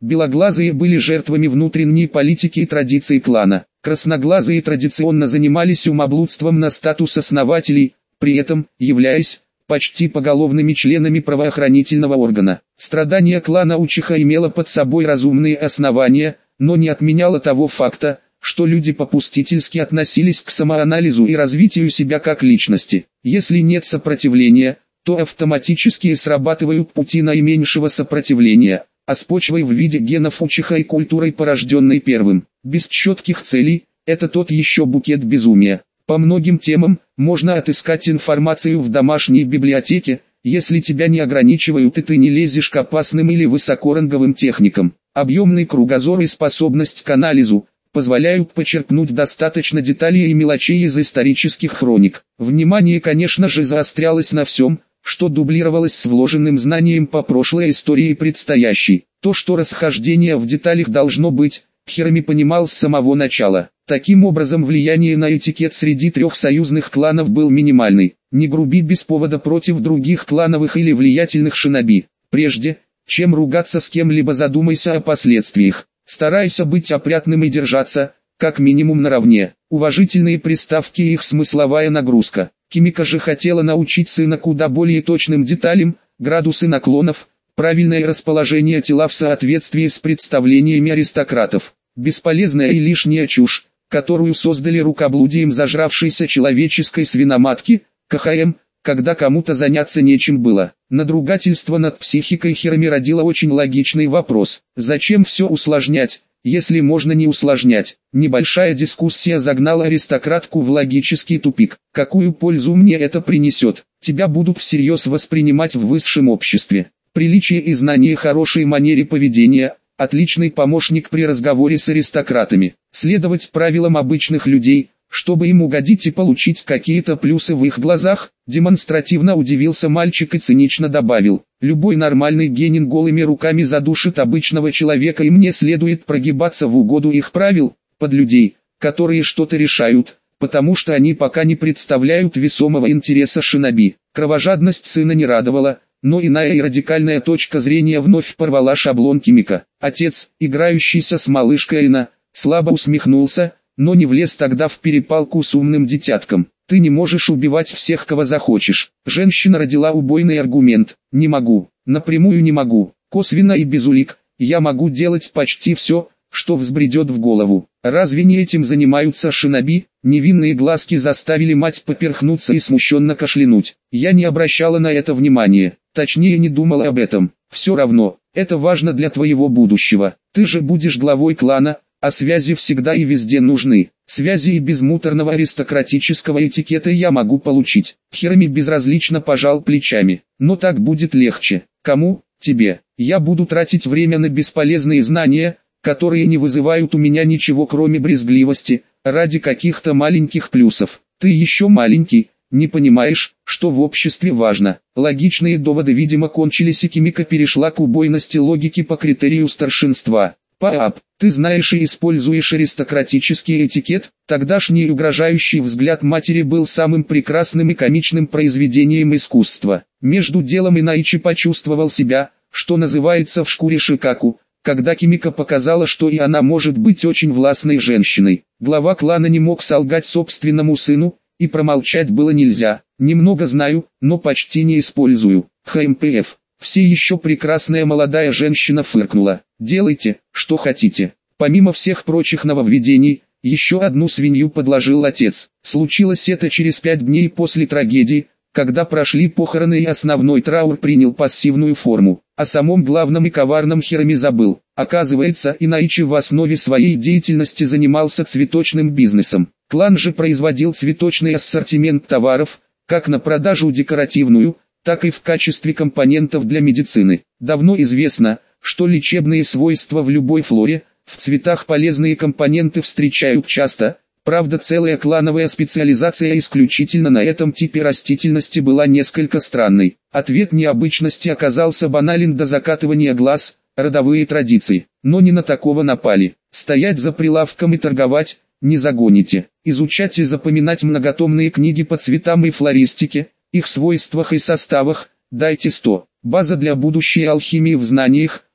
Белоглазые были жертвами внутренней политики и традиций клана. Красноглазые традиционно занимались умоблудством на статус основателей, при этом, являясь почти поголовными членами правоохранительного органа. Страдание клана Учиха имело под собой разумные основания, но не отменяло того факта, что люди попустительски относились к самоанализу и развитию себя как личности. Если нет сопротивления, то автоматически срабатывают пути наименьшего сопротивления, а с почвой в виде генов Учиха и культурой, порожденной первым. Без четких целей, это тот еще букет безумия. По многим темам можно отыскать информацию в домашней библиотеке, если тебя не ограничивают и ты не лезешь к опасным или высокоранговым техникам. Объемный кругозор и способность к анализу позволяют почерпнуть достаточно деталей и мелочей из исторических хроник. Внимание, конечно же, заострялось на всем, что дублировалось с вложенным знанием по прошлой истории и предстоящей. То, что расхождение в деталях должно быть, Хирами понимал с самого начала. Таким образом, влияние на этикет среди трех союзных кланов был минимальный. Не груби без повода против других клановых или влиятельных шиноби. Прежде, чем ругаться с кем-либо, задумайся о последствиях. Старайся быть опрятным и держаться, как минимум, наравне. Уважительные приставки и их смысловая нагрузка. Кимика же хотела научить сына куда более точным деталям, градусы наклонов, правильное расположение тела в соответствии с представлениями аристократов. Бесполезная и лишняя чушь, которую создали рукоблудием зажравшейся человеческой свиноматки, КХМ, когда кому-то заняться нечем было. Надругательство над психикой Хирами родило очень логичный вопрос. Зачем все усложнять, если можно не усложнять? Небольшая дискуссия загнала аристократку в логический тупик. Какую пользу мне это принесет? Тебя будут всерьез воспринимать в высшем обществе. Приличие и знание хорошей манере поведения – отличный помощник при разговоре с аристократами. Следовать правилам обычных людей, чтобы им угодить и получить какие-то плюсы в их глазах, демонстративно удивился мальчик и цинично добавил: любой нормальный генин голыми руками задушит обычного человека, и мне следует прогибаться в угоду их правил, под людей, которые что-то решают, потому что они пока не представляют весомого интереса шиноби. Кровожадность сына не радовала, но иная и радикальная точка зрения вновь порвала шаблон Кимика. Отец, играющийся с малышкой Эйна, слабо усмехнулся, но не влез тогда в перепалку с умным дитятком. Ты не можешь убивать всех, кого захочешь. Женщина родила убойный аргумент. Не могу, напрямую не могу, косвенно и без улик, я могу делать почти все, что взбредет в голову. Разве не этим занимаются шиноби? Невинные глазки заставили мать поперхнуться и смущенно кашлянуть. Я не обращала на это внимания, точнее не думала об этом. Все равно, это важно для твоего будущего. Ты же будешь главой клана, а связи всегда и везде нужны. Связи и без муторного аристократического этикета я могу получить. Хирами безразлично пожал плечами. Но так будет легче. Кому? Тебе. Я буду тратить время на бесполезные знания, которые не вызывают у меня ничего кроме брезгливости, ради каких-то маленьких плюсов. Ты еще маленький, не понимаешь, что в обществе важно. Логичные доводы видимо кончились, и Кимика перешла к убойности логики по критерию старшинства. Пап, ты знаешь и используешь аристократический этикет? Тогдашний угрожающий взгляд матери был самым прекрасным и комичным произведением искусства. Между делом Инаичи почувствовал себя, что называется, в шкуре Шикаку, когда Кимика показала, что и она может быть очень властной женщиной. Глава клана не мог солгать собственному сыну, и промолчать было нельзя. Немного знаю, но почти не использую. ХМПФ. Все еще прекрасная молодая женщина фыркнула. Делайте, что хотите. Помимо всех прочих нововведений, еще одну свинью подложил отец. Случилось это через 5 дней после трагедии, когда прошли похороны и основной траур принял пассивную форму. О самом главном и коварном Хирами забыл. Оказывается, Инаичи в основе своей деятельности занимался цветочным бизнесом. Клан же производил цветочный ассортимент товаров, как на продажу декоративную, так и в качестве компонентов для медицины. Давно известно, что лечебные свойства в любой флоре, в цветах полезные компоненты встречают часто. Правда, целая клановая специализация исключительно на этом типе растительности была несколько странной. Ответ необычности оказался банален до закатывания глаз: родовые традиции. Но не на такого напали. Стоять за прилавком и торговать не загоните. Изучать и запоминать многотомные книги по цветам и флористике, их свойствах и составах, дайте 100. База для будущей алхимии в знаниях,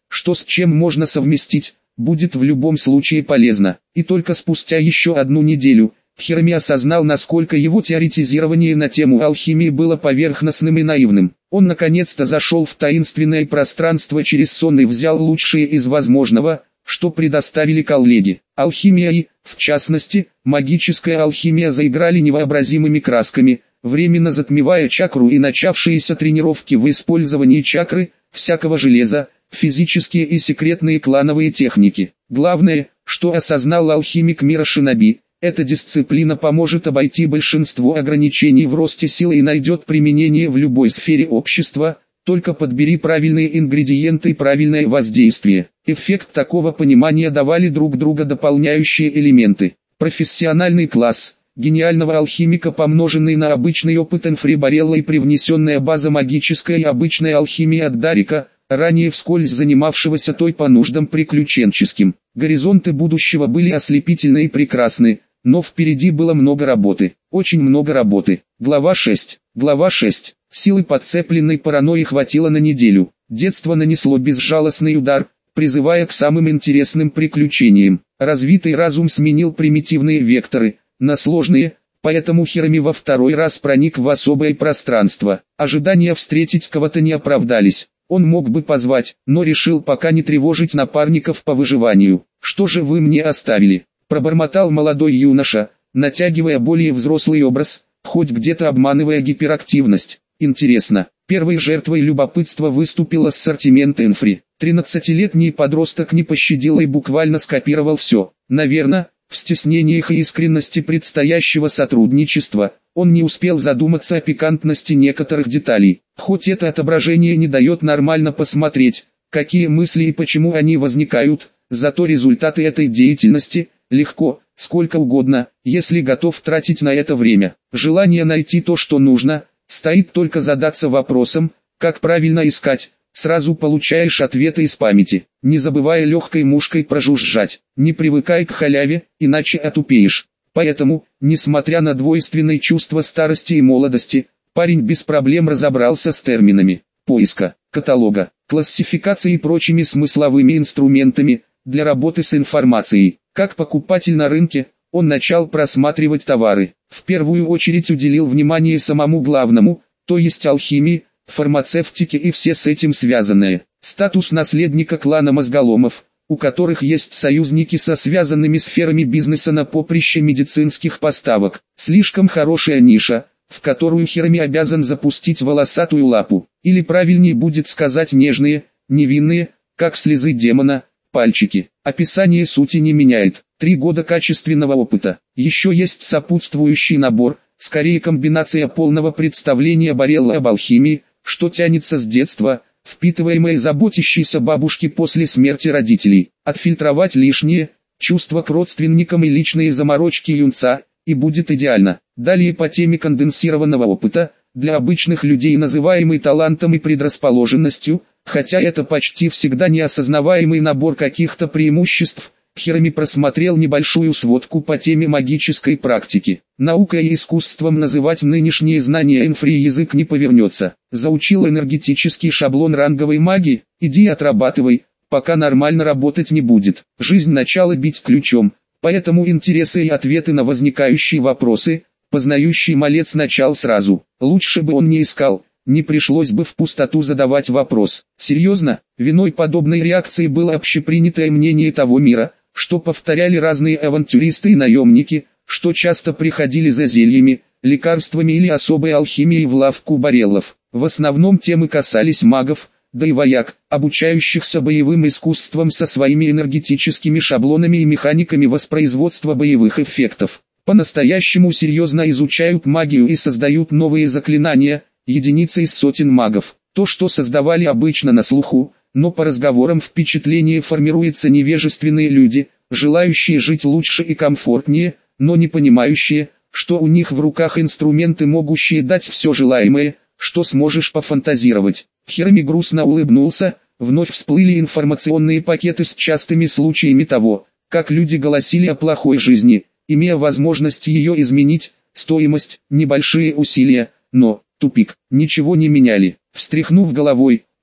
что с чем можно совместить, будет в любом случае полезно. И только спустя еще одну неделю, Херми осознал, насколько его теоретизирование на тему алхимии было поверхностным и наивным. Он наконец-то зашел в таинственное пространство через сон и взял лучшее из возможного, что предоставили коллеги. Алхимия и, в частности, магическая алхимия заиграли невообразимыми красками, временно затмевая чакру и начавшиеся тренировки в использовании чакры, всякого железа, физические и секретные клановые техники. Главное, что осознал алхимик мира шиноби, эта дисциплина поможет обойти большинство ограничений в росте силы и найдет применение в любой сфере общества, только подбери правильные ингредиенты и правильное воздействие. Эффект такого понимания давали друг друга дополняющие элементы. Профессиональный класс гениального алхимика, помноженный на обычный опыт Энфри Барелла и привнесенная база магической и обычной алхимии от Дарика, ранее вскользь занимавшегося той по нуждам приключенческим. Горизонты будущего были ослепительны и прекрасны, но впереди было много работы, очень много работы. Глава 6. Глава 6. Силы подцепленной паранойи хватило на неделю. Детство нанесло безжалостный удар, призывая к самым интересным приключениям. Развитый разум сменил примитивные векторы на сложные, поэтому Херми во второй раз проник в особое пространство. Ожидания встретить кого-то не оправдались. Он мог бы позвать, но решил пока не тревожить напарников по выживанию. «Что же вы мне оставили?» – пробормотал молодой юноша, натягивая более взрослый образ, хоть где-то обманывая гиперактивность. Интересно, первой жертвой любопытства выступил ассортимент Энфри. 13-летний подросток не пощадил и буквально скопировал все. Наверное, в стеснениях и искренности предстоящего сотрудничества, он не успел задуматься о пикантности некоторых деталей. Хоть это отображение не дает нормально посмотреть, какие мысли и почему они возникают, зато результаты этой деятельности легко, сколько угодно, если готов тратить на это время. Желание найти то, что нужно, стоит только задаться вопросом, как правильно искать. Сразу получаешь ответы из памяти, не забывая легкой мушкой прожужжать. Не привыкай к халяве, иначе отупеешь. Поэтому, несмотря на двойственные чувства старости и молодости, парень без проблем разобрался с терминами поиска, каталога, классификации и прочими смысловыми инструментами для работы с информацией. Как покупатель на рынке, он начал просматривать товары. В первую очередь уделил внимание самому главному, то есть алхимии, фармацевтики и все с этим связанное. Статус наследника клана мозголомов, у которых есть союзники со связанными сферами бизнеса на поприще медицинских поставок. Слишком хорошая ниша, в которую Херми обязан запустить волосатую лапу. Или правильнее будет сказать нежные, невинные, как слезы демона, пальчики. Описание сути не меняет. 3 года качественного опыта. Еще есть сопутствующий набор, скорее комбинация полного представления Барелла об алхимии, что тянется с детства, впитываемое заботящейся бабушки после смерти родителей. Отфильтровать лишнее, чувства к родственникам и личные заморочки юнца, и будет идеально. Далее по теме конденсированного опыта, для обычных людей называемый талантом и предрасположенностью, хотя это почти всегда неосознаваемый набор каких-то преимуществ. Херми просмотрел небольшую сводку по теме магической практики. Наукой и искусством называть нынешние знания Энфри язык не повернется. Заучил энергетический шаблон ранговой магии, иди отрабатывай, пока нормально работать не будет. Жизнь начала бить ключом, поэтому интересы и ответы на возникающие вопросы, познающий малец начал сразу. Лучше бы он не искал, не пришлось бы в пустоту задавать вопрос. Серьезно, виной подобной реакции было общепринятое мнение того мира, что повторяли разные авантюристы и наемники, что часто приходили за зельями, лекарствами или особой алхимией в лавку Бареллов. В основном темы касались магов, да и вояк, обучающихся боевым искусствам со своими энергетическими шаблонами и механиками воспроизводства боевых эффектов. По-настоящему серьезно изучают магию и создают новые заклинания, единицы из сотен магов. То, что создавали обычно на слуху, но по разговорам впечатление формируется невежественные люди, желающие жить лучше и комфортнее, но не понимающие, что у них в руках инструменты, могущие дать все желаемое, что сможешь пофантазировать. Херми грустно улыбнулся, вновь всплыли информационные пакеты с частыми случаями того, как люди голосили о плохой жизни, имея возможность ее изменить, стоимость, небольшие усилия, но, тупик, ничего не меняли. Встряхнув головой,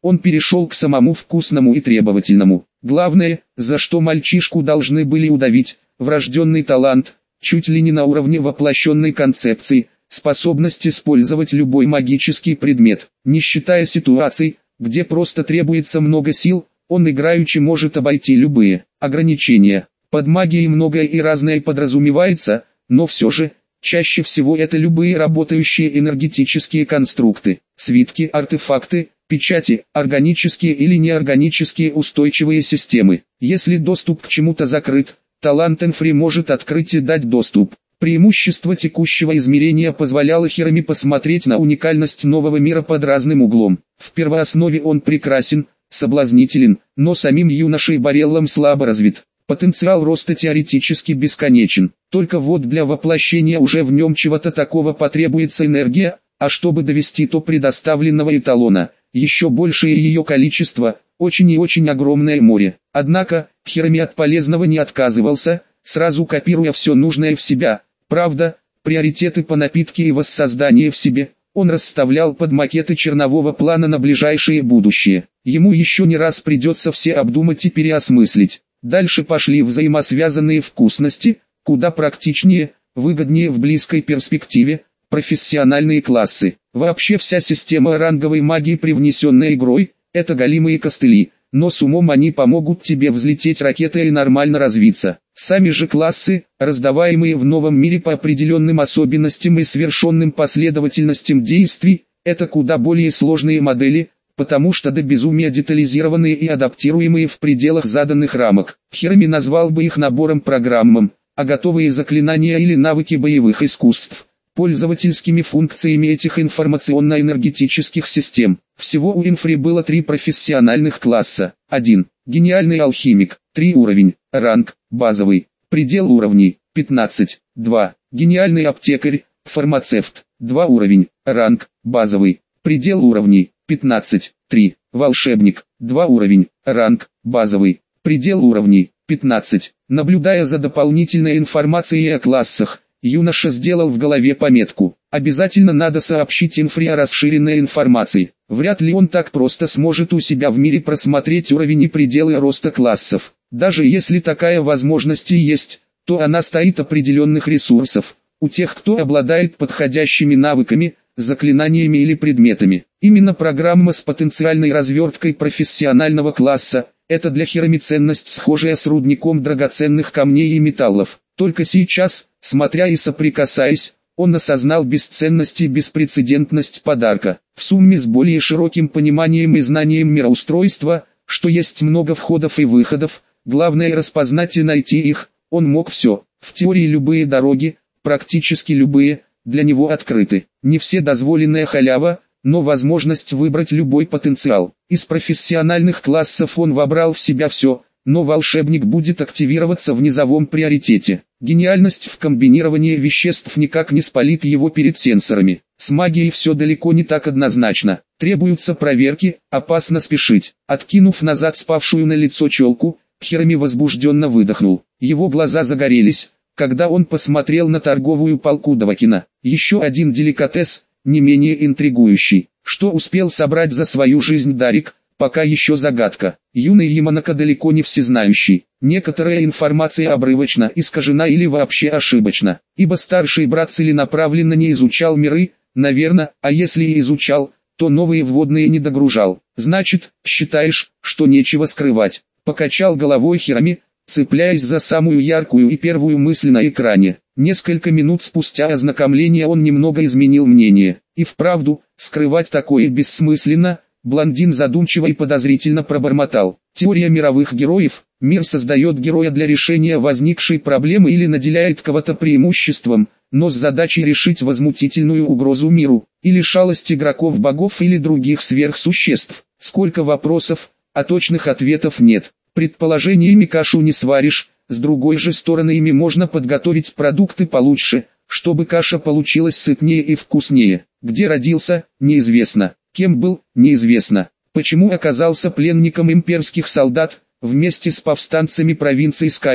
он перешел к самому вкусному и требовательному. Главное, за что мальчишку должны были удавить, врожденный талант, чуть ли не на уровне воплощенной концепции, способность использовать любой магический предмет, не считая ситуаций, где просто требуется много сил, он играючи может обойти любые ограничения. Под магией многое и разное подразумевается, но все же, чаще всего это любые работающие энергетические конструкты, свитки, артефакты, печати, органические или неорганические устойчивые системы. Если доступ к чему-то закрыт, талант Энфри может открыть и дать доступ. Преимущество текущего измерения позволяло Хирами посмотреть на уникальность нового мира под разным углом. В первооснове он прекрасен, соблазнителен, но самим юношей Бареллом слабо развит. Потенциал роста теоретически бесконечен, только вот для воплощения уже в нем чего-то такого потребуется энергия, а чтобы довести до предоставленного эталона, еще большее ее количество, очень и очень огромное море. Однако, Хирами от полезного не отказывался, сразу копируя все нужное в себя. Правда, приоритеты по напитке и воссозданию в себе он расставлял под макеты чернового плана на ближайшее будущее. Ему еще не раз придется все обдумать и переосмыслить. Дальше пошли взаимосвязанные вкусности, куда практичнее, выгоднее в близкой перспективе, профессиональные классы. Вообще вся система ранговой магии, привнесенная игрой, это голимые костыли, но с умом они помогут тебе взлететь ракетой и нормально развиться. Сами же классы, раздаваемые в новом мире по определенным особенностям и совершенным последовательностям действий, это куда более сложные модели, потому что до безумия детализированные и адаптируемые в пределах заданных рамок. Хирами назвал бы их набором программам, а готовые заклинания или навыки боевых искусств пользовательскими функциями этих информационно-энергетических систем. Всего у Энфри было 3 профессиональных класса. 1. Гениальный алхимик, 3 уровень, ранг, базовый, предел уровней, 15. 2. Гениальный аптекарь, фармацевт, 2 уровень, ранг, базовый, предел уровней, 15. 3. Волшебник, 2 уровень, ранг, базовый, предел уровней, 15. Наблюдая за дополнительной информацией о классах, юноша сделал в голове пометку. Обязательно надо сообщить Энфри о расширенной информации. Вряд ли он так просто сможет у себя в мире просмотреть уровень и пределы роста классов. Даже если такая возможность и есть, то она стоит определенных ресурсов. У тех, кто обладает подходящими навыками, заклинаниями или предметами. Именно программа с потенциальной разверткой профессионального класса – это для Хирами ценность, схожая с рудником драгоценных камней и металлов. Только сейчас, смотря и соприкасаясь, он осознал бесценность и беспрецедентность подарка. В сумме с более широким пониманием и знанием мироустройства, что есть много входов и выходов, главное распознать и найти их, он мог все. В теории любые дороги, практически любые, для него открыты. Не все дозволенная халява, но возможность выбрать любой потенциал. Из профессиональных классов он вобрал в себя все, но волшебник будет активироваться в низовом приоритете. Гениальность в комбинировании веществ никак не спалит его перед сенсорами. С магией все далеко не так однозначно. Требуются проверки, опасно спешить. Откинув назад спавшую на лицо челку, Хирами возбужденно выдохнул. Его глаза загорелись, когда он посмотрел на торговую полку Давакина. Еще один деликатес, не менее интригующий. Что успел собрать за свою жизнь Дарик, пока еще загадка. Юный Яманака далеко не всезнающий. Некоторая информация обрывочна, искажена или вообще ошибочна. Ибо старший брат целенаправленно не изучал миры, наверное, а если и изучал, то новые вводные не догружал. Значит, считаешь, что нечего скрывать. Покачал головой Хирами, цепляясь за самую яркую и первую мысль на экране. Несколько минут спустя ознакомления он немного изменил мнение. И вправду, скрывать такое бессмысленно. Блондин задумчиво и подозрительно пробормотал. Теория мировых героев. Мир создает героя для решения возникшей проблемы или наделяет кого-то преимуществом, но с задачей решить возмутительную угрозу миру, или шалость игроков богов или других сверхсуществ. Сколько вопросов, а точных ответов нет. Предположениями кашу не сваришь, с другой же стороны ими можно подготовить продукты получше, чтобы каша получилась сытнее и вкуснее. Где родился, неизвестно. Кем был, неизвестно. Почему оказался пленником имперских солдат, вместе с повстанцами провинции Скайрим,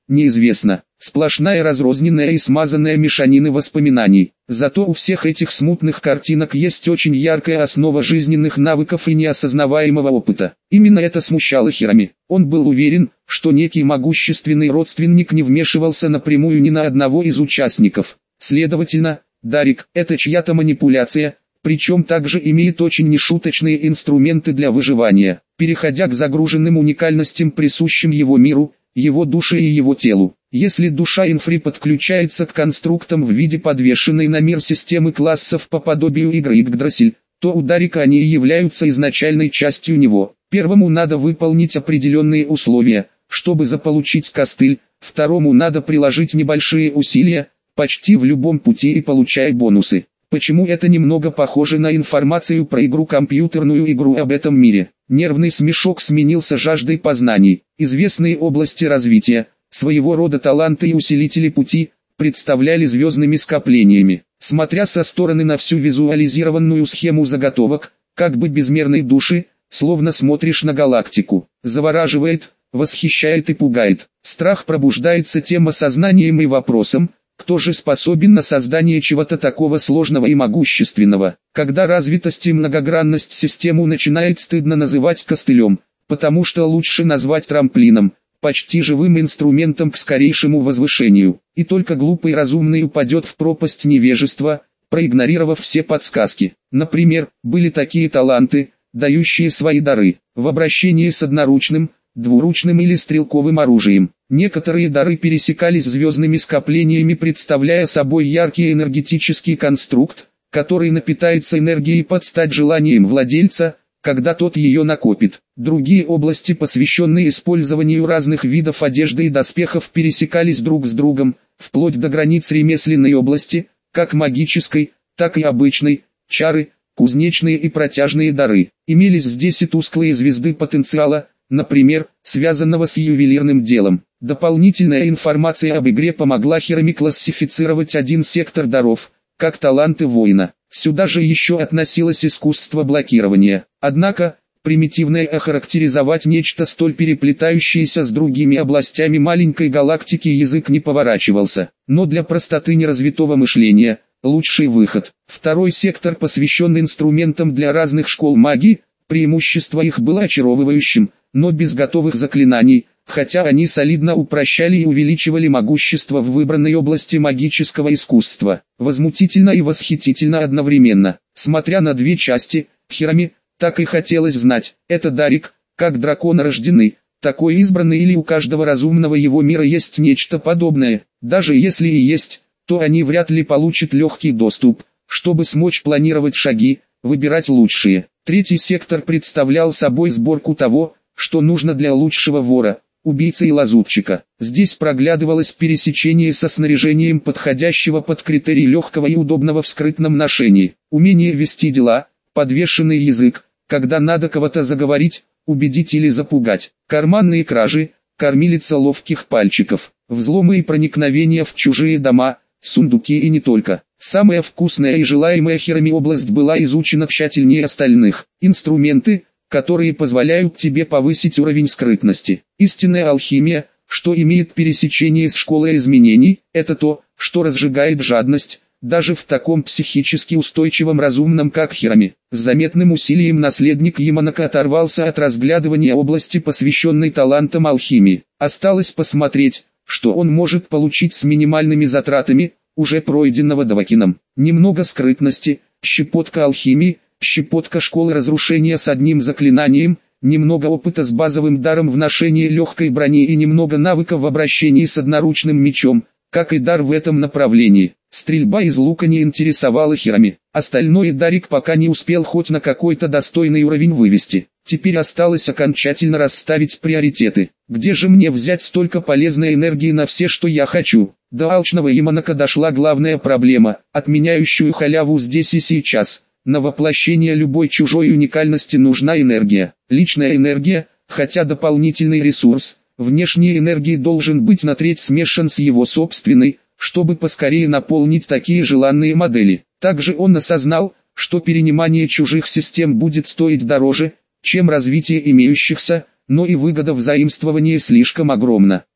неизвестно. Сплошная разрозненная и смазанная мешанина воспоминаний. Зато у всех этих смутных картинок есть очень яркая основа жизненных навыков и неосознаваемого опыта. Именно это смущало Хирами. Он был уверен, что некий могущественный родственник не вмешивался напрямую ни на одного из участников. Следовательно, Дарик – это чья-то манипуляция, причем также имеет очень нешуточные инструменты для выживания, переходя к загруженным уникальностям, присущим его миру, его душе и его телу. Если душа Инфри подключается к конструктам в виде подвешенной на мир системы классов по подобию игры Yggdrasil, то у Дарика они являются изначальной частью него. Первому надо выполнить определенные условия, чтобы заполучить костыль, второму надо приложить небольшие усилия, почти в любом пути и получая бонусы. Почему это немного похоже на информацию про игру, компьютерную игру об этом мире? Нервный смешок сменился жаждой познаний. Известные области развития, своего рода таланты и усилители пути, представляли звездными скоплениями. Смотря со стороны на всю визуализированную схему заготовок, как бы безмерной души, словно смотришь на галактику. Завораживает, восхищает и пугает. Страх пробуждается тем осознанием и вопросом, кто же способен на создание чего-то такого сложного и могущественного? Когда развитость и многогранность систему начинает стыдно называть костылем, потому что лучше назвать трамплином, почти живым инструментом к скорейшему возвышению. И только глупый разумный упадет в пропасть невежества, проигнорировав все подсказки. Например, были такие таланты, дающие свои дары, в обращении с одноручным, двуручным или стрелковым оружием. Некоторые дары пересекались звездными скоплениями, представляя собой яркий энергетический конструкт, который напитается энергией под стать желанием владельца, когда тот ее накопит. Другие области, посвященные использованию разных видов одежды и доспехов, пересекались друг с другом, вплоть до границ ремесленной области, как магической, так и обычной, чары, кузнечные и протяжные дары. Имелись здесь и тусклые звезды потенциала, например, связанного с ювелирным делом. Дополнительная информация об игре помогла Хирами классифицировать один сектор даров, как таланты воина. Сюда же еще относилось искусство блокирования. Однако, примитивно охарактеризовать нечто столь переплетающееся с другими областями маленькой галактики язык не поворачивался. Но для простоты неразвитого мышления, лучший выход. Второй сектор посвящен инструментам для разных школ магии, преимущество их было очаровывающим, но без готовых заклинаний, хотя они солидно упрощали и увеличивали могущество в выбранной области магического искусства. Возмутительно и восхитительно одновременно. Смотря на две части, Хирами, так и хотелось знать, это Дарик, как дракон рожденный, такой избранный, или у каждого разумного его мира есть нечто подобное. Даже если и есть, то они вряд ли получат легкий доступ, чтобы смочь планировать шаги, выбирать лучшие. Третий сектор представлял собой сборку того, что нужно для лучшего вора, убийцы и лазутчика. Здесь проглядывалось пересечение со снаряжением, подходящего под критерий легкого и удобного в скрытном ношении. Умение вести дела, подвешенный язык, когда надо кого-то заговорить, убедить или запугать. Карманные кражи, кормилица ловких пальчиков, взломы и проникновения в чужие дома, сундуки и не только. Самая вкусная и желаемая Хирами область была изучена тщательнее остальных. Инструменты, которые позволяют тебе повысить уровень скрытности. Истинная алхимия, что имеет пересечение с школой изменений, это то, что разжигает жадность, даже в таком психически устойчивом разумном как Хирами. С заметным усилием наследник Яманака оторвался от разглядывания области, посвященной талантам алхимии. Осталось посмотреть, что он может получить с минимальными затратами, уже пройденного Давакином. Немного скрытности, щепотка алхимии, щепотка школы разрушения с одним заклинанием, немного опыта с базовым даром в ношении легкой брони и немного навыков в обращении с одноручным мечом, как и дар в этом направлении. Стрельба из лука не интересовала Хирами. Остальное Дарик пока не успел хоть на какой-то достойный уровень вывести. Теперь осталось окончательно расставить приоритеты. Где же мне взять столько полезной энергии на все, что я хочу? До алчного Яманака дошла главная проблема, отменяющую халяву здесь и сейчас. На воплощение любой чужой уникальности нужна энергия. Личная энергия, хотя дополнительный ресурс, внешней энергии должен быть на треть смешан с его собственной, чтобы поскорее наполнить такие желанные модели. Также он осознал, что перенимание чужих систем будет стоить дороже, чем развитие имеющихся, но и выгода взаимствования слишком огромна.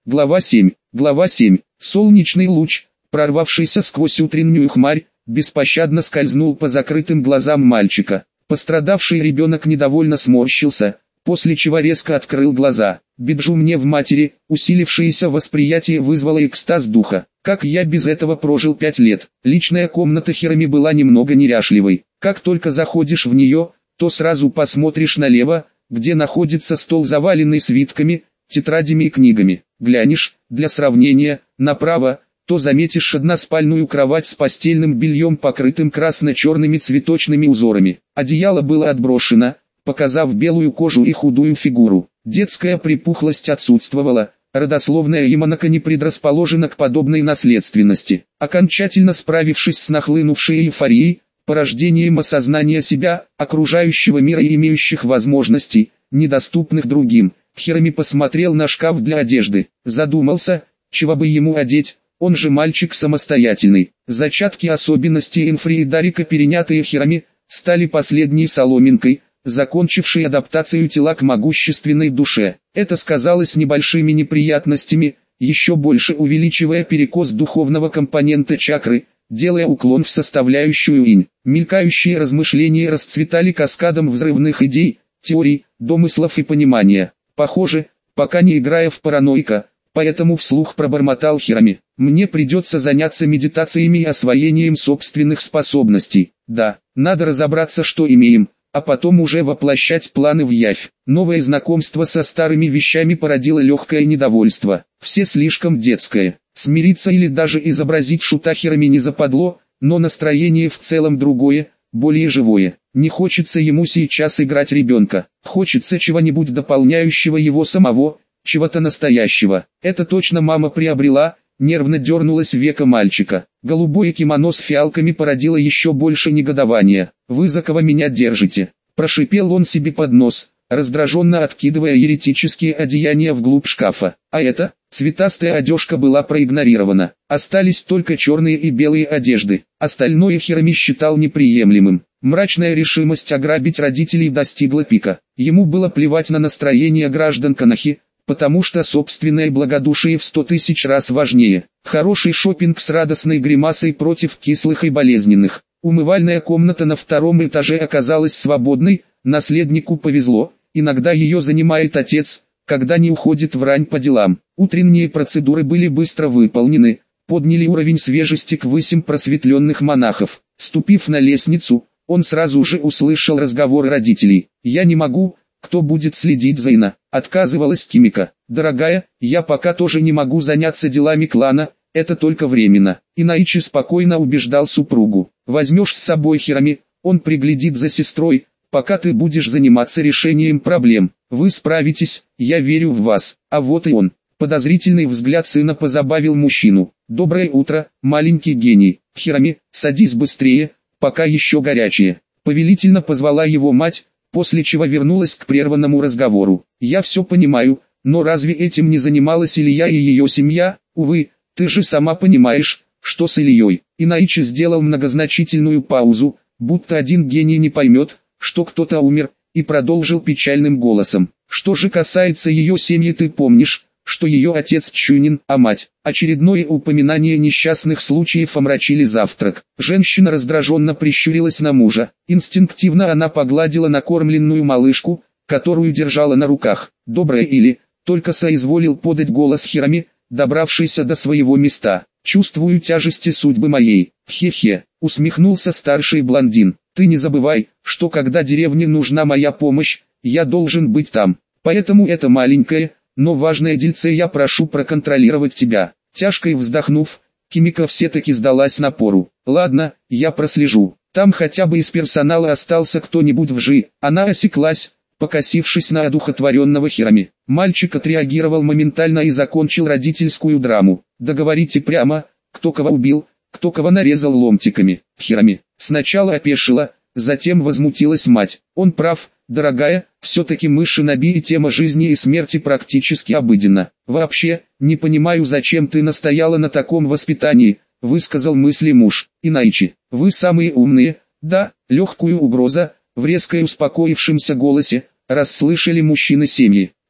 Глава 7. Глава 7. Солнечный луч, прорвавшийся сквозь утреннюю хмарь, беспощадно скользнул по закрытым глазам мальчика. Пострадавший ребенок недовольно сморщился, после чего резко открыл глаза. Биджу мне в матери, усилившееся восприятие вызвало экстаз духа. Как я без этого прожил 5 лет. Личная комната Хирами была немного неряшливой. Как только заходишь в нее, то сразу посмотришь налево, где находится стол, заваленный свитками, тетрадями и книгами. Глянешь, для сравнения, направо, то заметишь односпальную кровать с постельным бельем, покрытым красно-черными цветочными узорами. Одеяло было отброшено, показав белую кожу и худую фигуру. Детская припухлость отсутствовала, родословная Яманака не предрасположена к подобной наследственности. Окончательно справившись с нахлынувшей эйфорией, порождением осознания себя, окружающего мира и имеющих возможностей, недоступных другим, Хирами посмотрел на шкаф для одежды, задумался, чего бы ему одеть. Он же мальчик самостоятельный. Зачатки особенностей Энфри и Дарика, перенятые Хирами, стали последней соломинкой, закончившей адаптацию тела к могущественной душе. Это сказалось небольшими неприятностями, еще больше увеличивая перекос духовного компонента чакры, делая уклон в составляющую инь. Мелькающие размышления расцветали каскадом взрывных идей, теорий, домыслов и понимания. Похоже, пока не играя в параноика, поэтому вслух пробормотал Хирами. Мне придется заняться медитациями и освоением собственных способностей. Да, надо разобраться, что имеем, а потом уже воплощать планы в явь. Новое знакомство со старыми вещами породило легкое недовольство. Все слишком детское. Смириться или даже изобразить шута Хирами не западло, но настроение в целом другое, более живое. Не хочется ему сейчас играть ребенка. Хочется чего-нибудь дополняющего его самого, чего-то настоящего. Это точно мама приобрела. Нервно дернулось веко мальчика. Голубое кимоно с фиалками породило еще больше негодования. «Вы за кого меня держите?» Прошипел он себе под нос, раздраженно откидывая еретические одеяния вглубь шкафа. А это, цветастая одежка была проигнорирована. Остались только черные и белые одежды. Остальное Хирами считал неприемлемым. Мрачная решимость ограбить родителей достигла пика. Ему было плевать на настроение граждан Канахи, потому что собственное благодушие в 100 000 раз важнее. Хороший шопинг с радостной гримасой против кислых и болезненных. Умывальная комната на 2-м этаже оказалась свободной, наследнику повезло, иногда ее занимает отец, когда не уходит в рань по делам. Утренние процедуры были быстро выполнены, подняли уровень свежести к 8 просветленных монахов. Ступив на лестницу, он сразу же услышал разговор родителей. «Я не могу, кто будет следить за Ина?» Отказывалась Кимика. «Дорогая, я пока тоже не могу заняться делами клана, это только временно». Инаичи спокойно убеждал супругу. «Возьмешь с собой Хирами, он приглядит за сестрой, пока ты будешь заниматься решением проблем. Вы справитесь, я верю в вас». А вот и он. Подозрительный взгляд сына позабавил мужчину. «Доброе утро, маленький гений. Хирами, садись быстрее, пока еще горячее». Повелительно позвала его мать, после чего вернулась к прерванному разговору. «Я все понимаю, но разве этим не занималась Илья и ее семья? Увы, ты же сама понимаешь, что с Ильей». Инаичи сделал многозначительную паузу, будто один гений не поймет, что кто-то умер, и продолжил печальным голосом. «Что же касается ее семьи, ты помнишь, что ее отец Чунин, а мать?» Очередное упоминание несчастных случаев омрачили завтрак. Женщина раздраженно прищурилась на мужа. Инстинктивно она погладила накормленную малышку, которую держала на руках. «Доброе или?» только соизволил подать голос Хирами, добравшийся до своего места. «Чувствую тяжести судьбы моей». «Хе-хе», усмехнулся старший блондин. «Ты не забывай, что когда деревне нужна моя помощь, я должен быть там. Поэтому это маленькое, но важное дельце я прошу проконтролировать тебя». Тяжко вздохнув, Кимика все-таки сдалась напору. «Ладно, я прослежу. Там хотя бы из персонала остался кто-нибудь в жи». Она осеклась, покосившись на одухотворенного Хирами. Мальчик отреагировал моментально и закончил родительскую драму. «Договорите прямо, кто кого убил, кто кого нарезал ломтиками». Хирами сначала опешила, затем возмутилась мать. «Он прав, дорогая, все-таки мы шиноби и тема жизни и смерти практически обыденна. Вообще, не понимаю, зачем ты настояла на таком воспитании», высказал мысли муж. «Инаичи, вы самые умные». «Да», легкую угрозу, в резко успокоившемся голосе, расслышали мужчины семьи.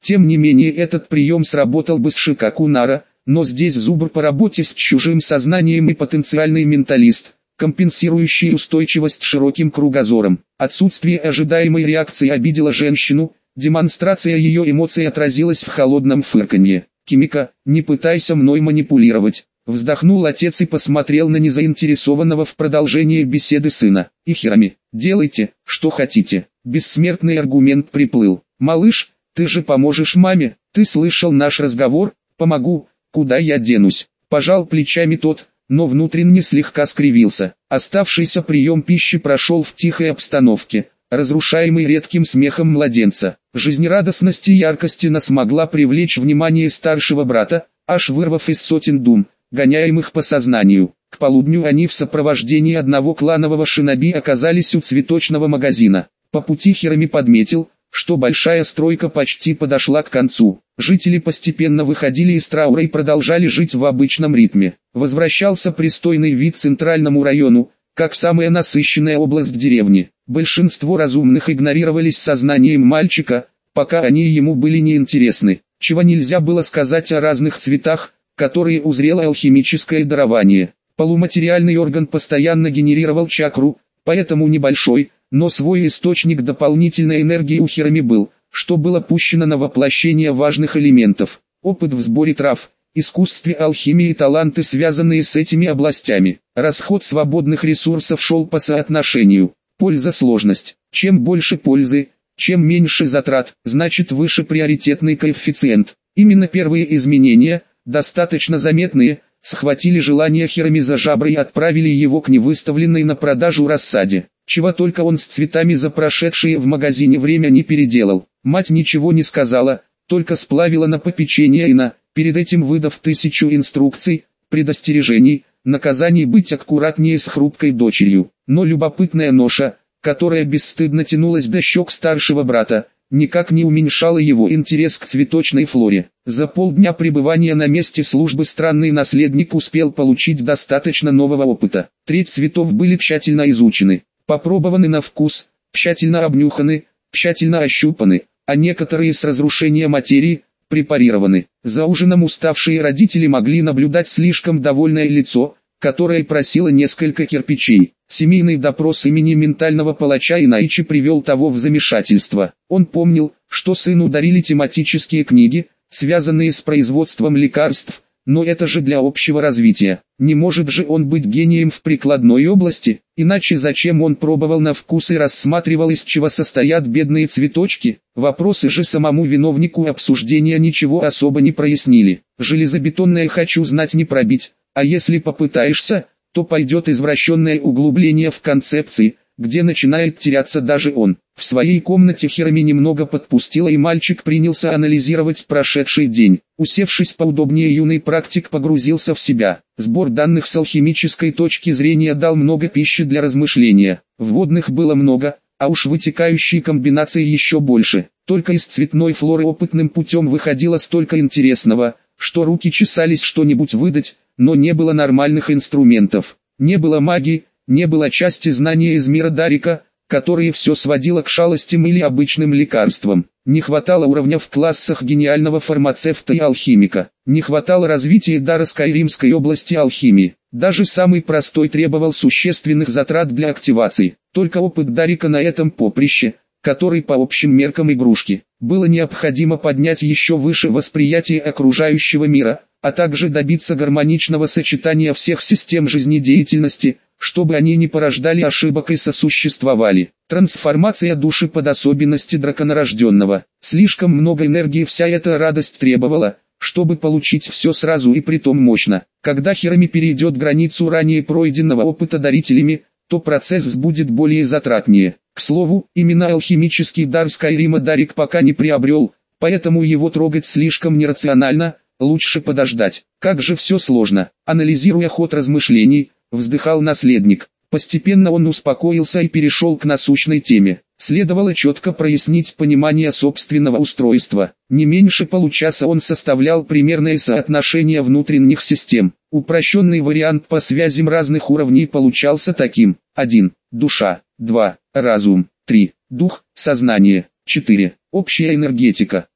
Тем не менее этот прием сработал бы с Шикаку Нара, но здесь зубр по работе с чужим сознанием и потенциальный менталист, компенсирующий устойчивость широким кругозором. Отсутствие ожидаемой реакции обидело женщину, демонстрация ее эмоций отразилась в холодном фырканье. «Кимика, не пытайся мной манипулировать», — вздохнул отец и посмотрел на незаинтересованного в продолжении беседы сына. «И Хирами, делайте, что хотите». Бессмертный аргумент приплыл. «Малыш, ты же поможешь маме, ты слышал наш разговор?» «Помогу, куда я денусь?» Пожал плечами тот, но внутренне слегка скривился. Оставшийся прием пищи прошел в тихой обстановке, разрушаемый редким смехом младенца. Жизнерадостность и яркость Ина смогла привлечь внимание старшего брата, аж вырвав из сотен дум, гоняемых по сознанию. К полудню они в сопровождении одного кланового шиноби оказались у цветочного магазина. По пути Хирами подметил, что большая стройка почти подошла к концу. Жители постепенно выходили из траура и продолжали жить в обычном ритме. Возвращался пристойный вид центральному району, как самая насыщенная область деревни. Большинство разумных игнорировались сознанием мальчика, пока они ему были неинтересны. Чего нельзя было сказать о разных цветах, которые узрело алхимическое дарование. Полуматериальный орган постоянно генерировал чакру, поэтому небольшой, но свой источник дополнительной энергии у Хирами был, что было пущено на воплощение важных элементов. Опыт в сборе трав, искусстве алхимии и таланты, связанные с этими областями. Расход свободных ресурсов шел по соотношению. Польза-сложность. Чем больше пользы, чем меньше затрат, значит выше приоритетный коэффициент. Именно первые изменения, достаточно заметные, схватили желание Хирами за жабры и отправили его к невыставленной на продажу рассаде. Чего только он с цветами за прошедшее в магазине время не переделал. Мать ничего не сказала, только сплавила на попечение Ина, перед этим выдав 1000 инструкций, предостережений, наказаний быть аккуратнее с хрупкой дочерью. Но любопытная ноша, которая бесстыдно тянулась до щек старшего брата, никак не уменьшала его интерес к цветочной флоре. За полдня пребывания на месте службы странный наследник успел получить достаточно нового опыта. Треть цветов были тщательно изучены, попробованы на вкус, тщательно обнюханы, тщательно ощупаны, а некоторые с разрушения материи препарированы. За ужином уставшие родители могли наблюдать слишком довольное лицо, которое просило несколько кирпичей. Семейный допрос имени ментального палача Инаичи привел того в замешательство. Он помнил, что сыну дарили тематические книги, связанные с производством лекарств, но это же для общего развития. Не может же он быть гением в прикладной области, иначе зачем он пробовал на вкус и рассматривал, из чего состоят бедные цветочки? Вопросы же самому виновнику обсуждения ничего особо не прояснили. Железобетонное «хочу знать» не пробить, а если попытаешься, то пойдет извращенное углубление в концепции, где начинает теряться даже он. В своей комнате Хирами немного подпустила, и мальчик принялся анализировать прошедший день. Усевшись поудобнее, юный практик погрузился в себя. Сбор данных с алхимической точки зрения дал много пищи для размышления. Вводных было много, а уж вытекающие комбинации еще больше. Только из цветной флоры опытным путем выходило столько интересного, что руки чесались что-нибудь выдать, но не было нормальных инструментов. Не было магии, не было части знания из мира Дарика, которые все сводило к шалостям или обычным лекарствам. Не хватало уровня в классах гениального фармацевта и алхимика. Не хватало развития дара скайримской области алхимии. Даже самый простой требовал существенных затрат для активации. Только опыт Дарика на этом поприще, который по общим меркам игрушки, было необходимо поднять еще выше восприятие окружающего мира, а также добиться гармоничного сочетания всех систем жизнедеятельности, чтобы они не порождали ошибок и сосуществовали. Трансформация души под особенности драконорожденного. Слишком много энергии вся эта радость требовала, чтобы получить все сразу и притом мощно. Когда Хирами перейдет границу ранее пройденного опыта дарителями, то процесс будет более затратнее. К слову, именно алхимический дар Скайрима Дарик пока не приобрел, поэтому его трогать слишком нерационально, лучше подождать. Как же все сложно. Анализируя ход размышлений, вздыхал наследник. Постепенно он успокоился и перешел к насущной теме. Следовало четко прояснить понимание собственного устройства. Не меньше получаса он составлял примерное соотношение внутренних систем. Упрощенный вариант по связям разных уровней получался таким: 1. Душа, 2. Разум, 3. Дух, сознание, 4. Общая энергетика,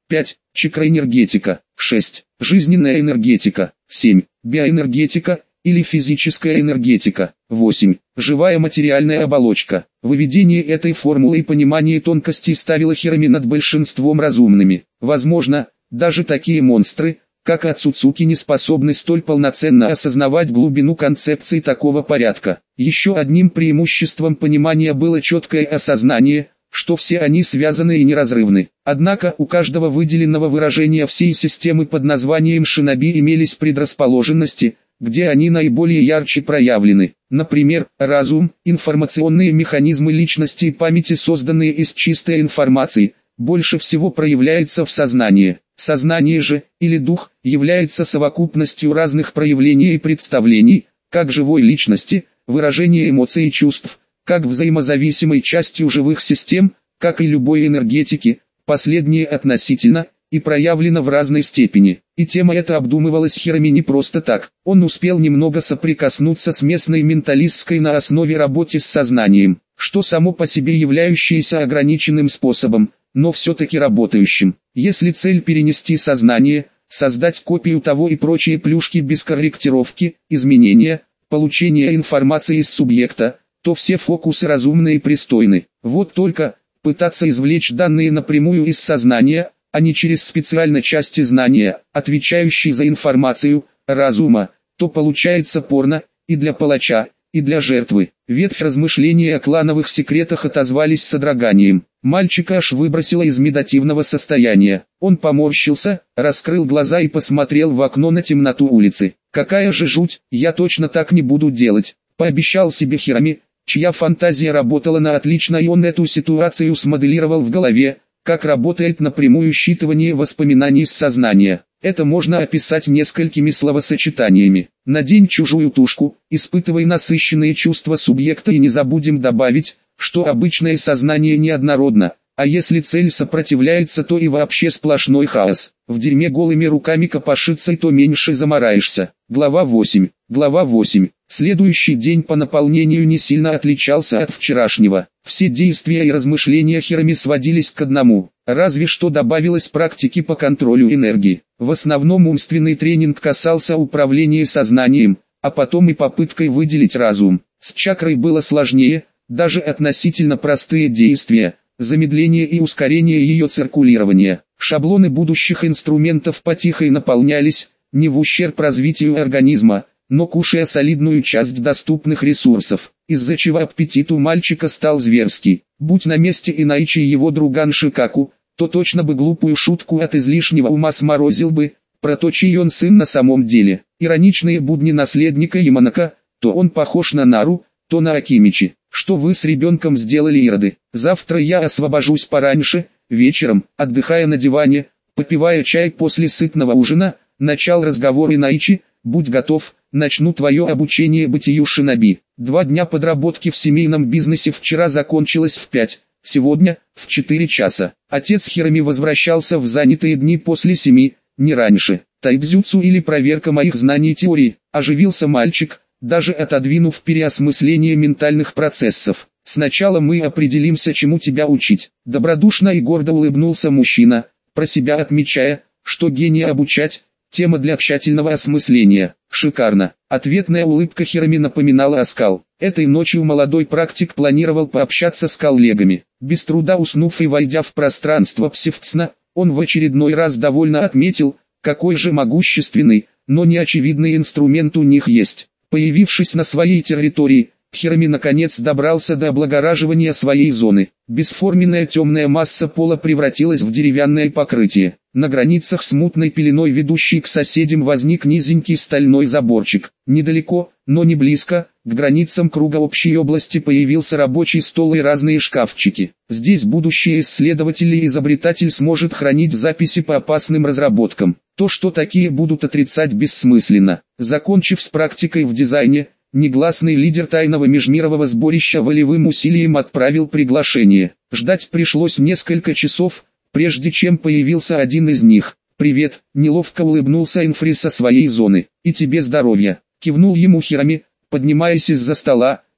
5. Чакроэнергетика. 6. Жизненная энергетика. 7. Биоэнергетика или физическая энергетика. 8. Живая материальная оболочка. Выведение этой формулы и понимание тонкостей ставило Хироми над большинством разумными. Возможно, даже такие монстры, как Ацуцуки, не способны столь полноценно осознавать глубину концепции такого порядка. Еще одним преимуществом понимания было четкое осознание, что все они связаны и неразрывны. Однако у каждого выделенного выражения всей системы под названием шиноби имелись предрасположенности, где они наиболее ярче проявлены. Например, разум, информационные механизмы личности и памяти, созданные из чистой информации, больше всего проявляются в сознании. Сознание же, или дух, является совокупностью разных проявлений и представлений, как живой личности, выражение эмоций и чувств, как взаимозависимой частью живых систем, как и любой энергетики, последнее относительно и проявлено в разной степени. И тема эта обдумывалась Хироми не просто так. Он успел немного соприкоснуться с местной менталистской на основе работы с сознанием, что само по себе являющееся ограниченным способом, но все-таки работающим. Если цель перенести сознание, создать копию того и прочие плюшки без корректировки, изменения, получения информации из субъекта, то все фокусы разумны и пристойны. Вот только, пытаться извлечь данные напрямую из сознания, а не через специально части знания, отвечающие за информацию, разума, то получается порно, и для палача, и для жертвы. Ветвь размышления о клановых секретах отозвались содроганием. Мальчика аж выбросило из медитативного состояния. Он поморщился, раскрыл глаза и посмотрел в окно на темноту улицы. «Какая же жуть, я точно так не буду делать», — пообещал себе Хироми, чья фантазия работала на отлично, и он эту ситуацию смоделировал в голове, как работает напрямую считывание воспоминаний с сознания. Это можно описать несколькими словосочетаниями. Надень чужую тушку, испытывай насыщенные чувства субъекта, и не забудем добавить, что обычное сознание неоднородно, а если цель сопротивляется, то и вообще сплошной хаос. В дерьме голыми руками копошиться, и то меньше замараешься. Глава 8. Глава 8. Следующий день по наполнению не сильно отличался от вчерашнего. Все действия и размышления Хироми сводились к одному, разве что добавилось практики по контролю энергии. В основном умственный тренинг касался управления сознанием, а потом и попыткой выделить разум. С чакрой было сложнее, даже относительно простые действия, замедление и ускорение ее циркулирования. Шаблоны будущих инструментов потихо наполнялись, не в ущерб развитию организма, но кушая солидную часть доступных ресурсов, из-за чего аппетит у мальчика стал зверский. Будь на месте Инайчи и его друган Шикаку, то точно бы глупую шутку от излишнего ума сморозил бы, про то, чей он сын на самом деле. Ироничные будни наследника Яманака, то он похож на Нару, то на Акимичи. Что вы с ребенком сделали, ироды? Завтра я освобожусь пораньше, вечером, отдыхая на диване, попивая чай после сытного ужина, начал разговор Инайчи, будь готов, начну твое обучение бытию шиноби. 2 дня подработки в семейном бизнесе вчера закончилось в 5, сегодня, в 4 часа. Отец Хироми возвращался в занятые дни после 7, не раньше. Тайбзюцу или проверка моих знаний теории, оживился мальчик, даже отодвинув переосмысление ментальных процессов. Сначала мы определимся, чему тебя учить. Добродушно и гордо улыбнулся мужчина, про себя отмечая, что гения обучать – тема для тщательного осмысления. Шикарно. Ответная улыбка Хироми напоминала оскал. Этой ночью молодой практик планировал пообщаться с коллегами. Без труда уснув и войдя в пространство псевдсна, он в очередной раз довольно отметил, какой же могущественный, но неочевидный инструмент у них есть. Появившись на своей территории, Хироми наконец добрался до облагораживания своей зоны. Бесформенная темная масса пола превратилась в деревянное покрытие. На границах с мутной пеленой, ведущей к соседям, возник низенький стальной заборчик. Недалеко, но не близко, к границам круга общей области появился рабочий стол и разные шкафчики. Здесь будущий исследователь и изобретатель сможет хранить записи по опасным разработкам. То, что такие будут отрицать, бессмысленно. Закончив с практикой в дизайне, негласный лидер тайного межмирового сборища волевым усилием отправил приглашение. Ждать пришлось несколько часов, прежде чем появился один из них. «Привет», — неловко улыбнулся Инфри со своей зоны. «И тебе здоровья», — кивнул ему Хироми, поднимаясь из-за стола,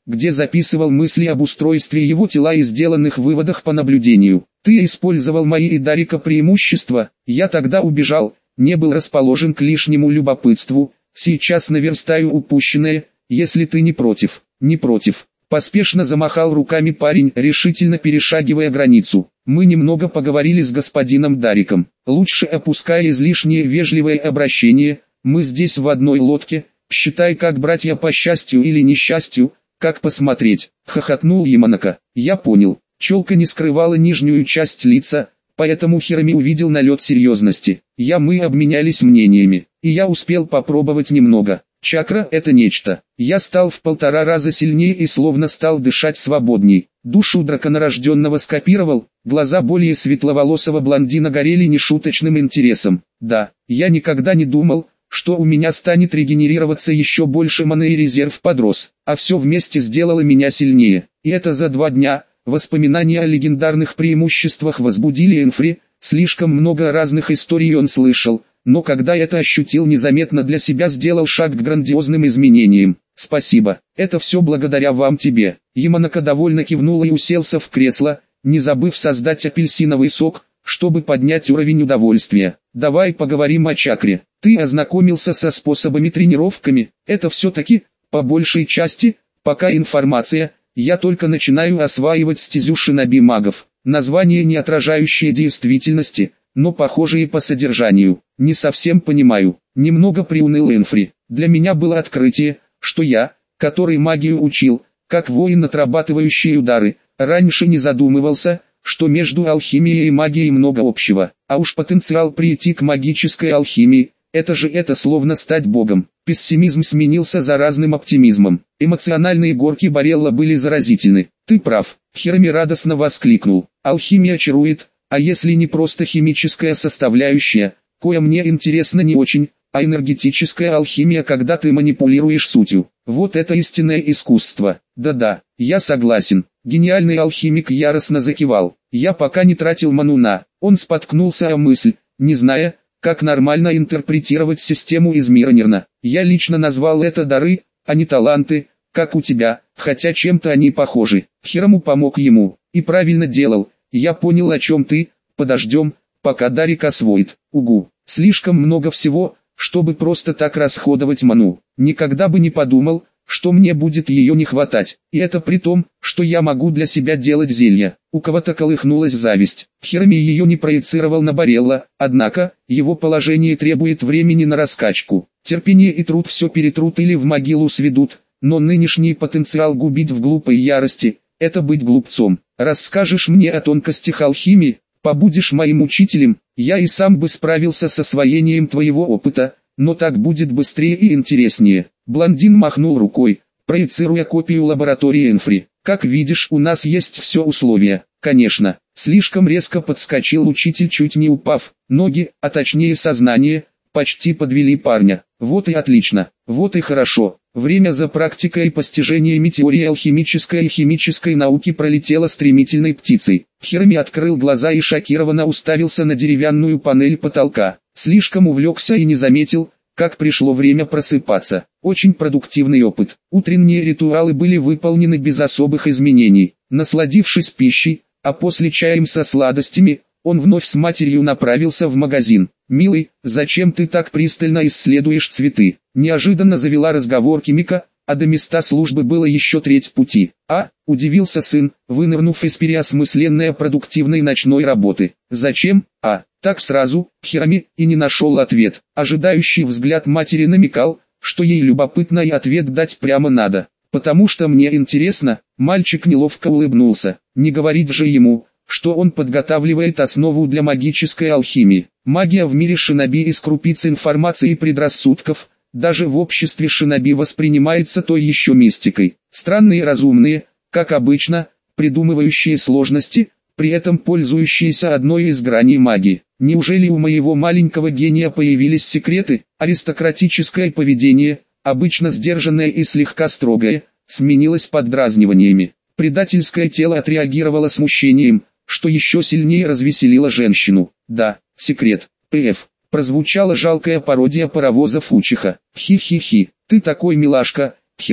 где записывал мысли об устройстве его тела и сделанных выводах по наблюдению. Ты использовал мои и Дарика преимущества, я тогда убежал, не был расположен к лишнему любопытству, сейчас наверстаю упущенное, если ты не против. Не против. Поспешно замахал руками парень, решительно перешагивая границу. Мы немного поговорили с господином Дариком. Лучше опуская излишнее вежливое обращение, мы здесь в одной лодке, считай как братья по счастью или несчастью, как посмотреть. Хохотнул Яманака. Я понял. Челка не скрывала нижнюю часть лица, поэтому Хироми увидел налет серьезности. Мы обменялись мнениями, и я успел попробовать немного. Чакра – это нечто. Я стал в 1,5 раза сильнее и словно стал дышать свободней. Душу драконорожденного скопировал, глаза более светловолосого блондина горели нешуточным интересом. Да, я никогда не думал, что у меня станет регенерироваться еще больше маны и резерв подрос, а все вместе сделало меня сильнее. И это за 2 дня. Воспоминания о легендарных преимуществах возбудили Энфри, слишком много разных историй он слышал. Но когда это ощутил, незаметно для себя сделал шаг к грандиозным изменениям. Спасибо, это все благодаря вам тебе. Яманака довольно кивнул и уселся в кресло, не забыв создать апельсиновый сок, чтобы поднять уровень удовольствия. Давай поговорим о чакре. Ты ознакомился со способами тренировками, это все-таки, по большей части, пока информация, я только начинаю осваивать стезю шиноби магов. Название не отражающее действительности, но похожие по содержанию. Не совсем понимаю. Немного приуныл Энфри. Для меня было открытие, что я, который магию учил, как воин, отрабатывающий удары, раньше не задумывался, что между алхимией и магией много общего. А уж потенциал прийти к магической алхимии, это словно стать богом. Пессимизм сменился заразным оптимизмом. Эмоциональные горки Барелла были заразительны. Ты прав. Хироми радостно воскликнул. Алхимия чарует. А если не просто химическая составляющая, кое мне интересно не очень, а энергетическая алхимия, когда ты манипулируешь сутью. Вот это истинное искусство. Да-да, я согласен. Гениальный алхимик яростно закивал. Я пока не тратил ману на. Он споткнулся о мысль, не зная, как нормально интерпретировать систему из мира Нирна. Я лично назвал это дары, а не таланты, как у тебя, хотя чем-то они похожи. Хирому помог ему, и правильно делал. Я понял, о чем ты, подождем, пока Дарик освоит. Угу, слишком много всего, чтобы просто так расходовать ману. Никогда бы не подумал, что мне будет ее не хватать. И это при том, что я могу для себя делать зелья. У кого-то колыхнулась зависть. Хироми ее не проецировал на Барелла, однако, его положение требует времени на раскачку. Терпение и труд все перетрут или в могилу сведут, но нынешний потенциал губить в глупой ярости – это быть глупцом. Расскажешь мне о тонкостях алхимии, побудешь моим учителем, я и сам бы справился с освоением твоего опыта, но так будет быстрее и интереснее. Блондин махнул рукой, проецируя копию лаборатории Энфри. Как видишь, у нас есть все условия. Конечно, слишком резко подскочил учитель, чуть не упав. Ноги, а точнее сознание, почти подвели парня. Вот и отлично, вот и хорошо. Время за практикой и постижениями теории алхимической и химической науки пролетело стремительной птицей. Хироми открыл глаза и шокированно уставился на деревянную панель потолка. Слишком увлекся и не заметил, как пришло время просыпаться. Очень продуктивный опыт. Утренние ритуалы были выполнены без особых изменений. Насладившись пищей, а после чаем со сладостями, он вновь с матерью направился в магазин. «Милый, зачем ты так пристально исследуешь цветы?» Неожиданно завела разговор Кимика, а до места службы было еще треть пути. Удивился сын, вынырнув из переосмысленной продуктивной ночной работы. «Зачем? Так сразу?» Хироми и не нашел ответ. Ожидающий взгляд матери намекал, что ей любопытно и ответ дать прямо надо. «Потому что мне интересно», мальчик неловко улыбнулся. Не говорить же ему, что он подготавливает основу для магической алхимии. Магия в мире шиноби из крупиц информации и предрассудков, даже в обществе шиноби воспринимается той еще мистикой. Странные и разумные, как обычно, придумывающие сложности, при этом пользующиеся одной из граней магии. Неужели у моего маленького гения появились секреты? Аристократическое поведение, обычно сдержанное и слегка строгое, сменилось поддразниваниями. Предательское тело отреагировало смущением, что еще сильнее развеселило женщину. Да, секрет. П.Ф. Прозвучала жалкая пародия паровоза Фучиха. Хи-хи-хи, ты такой милашка, Хироми.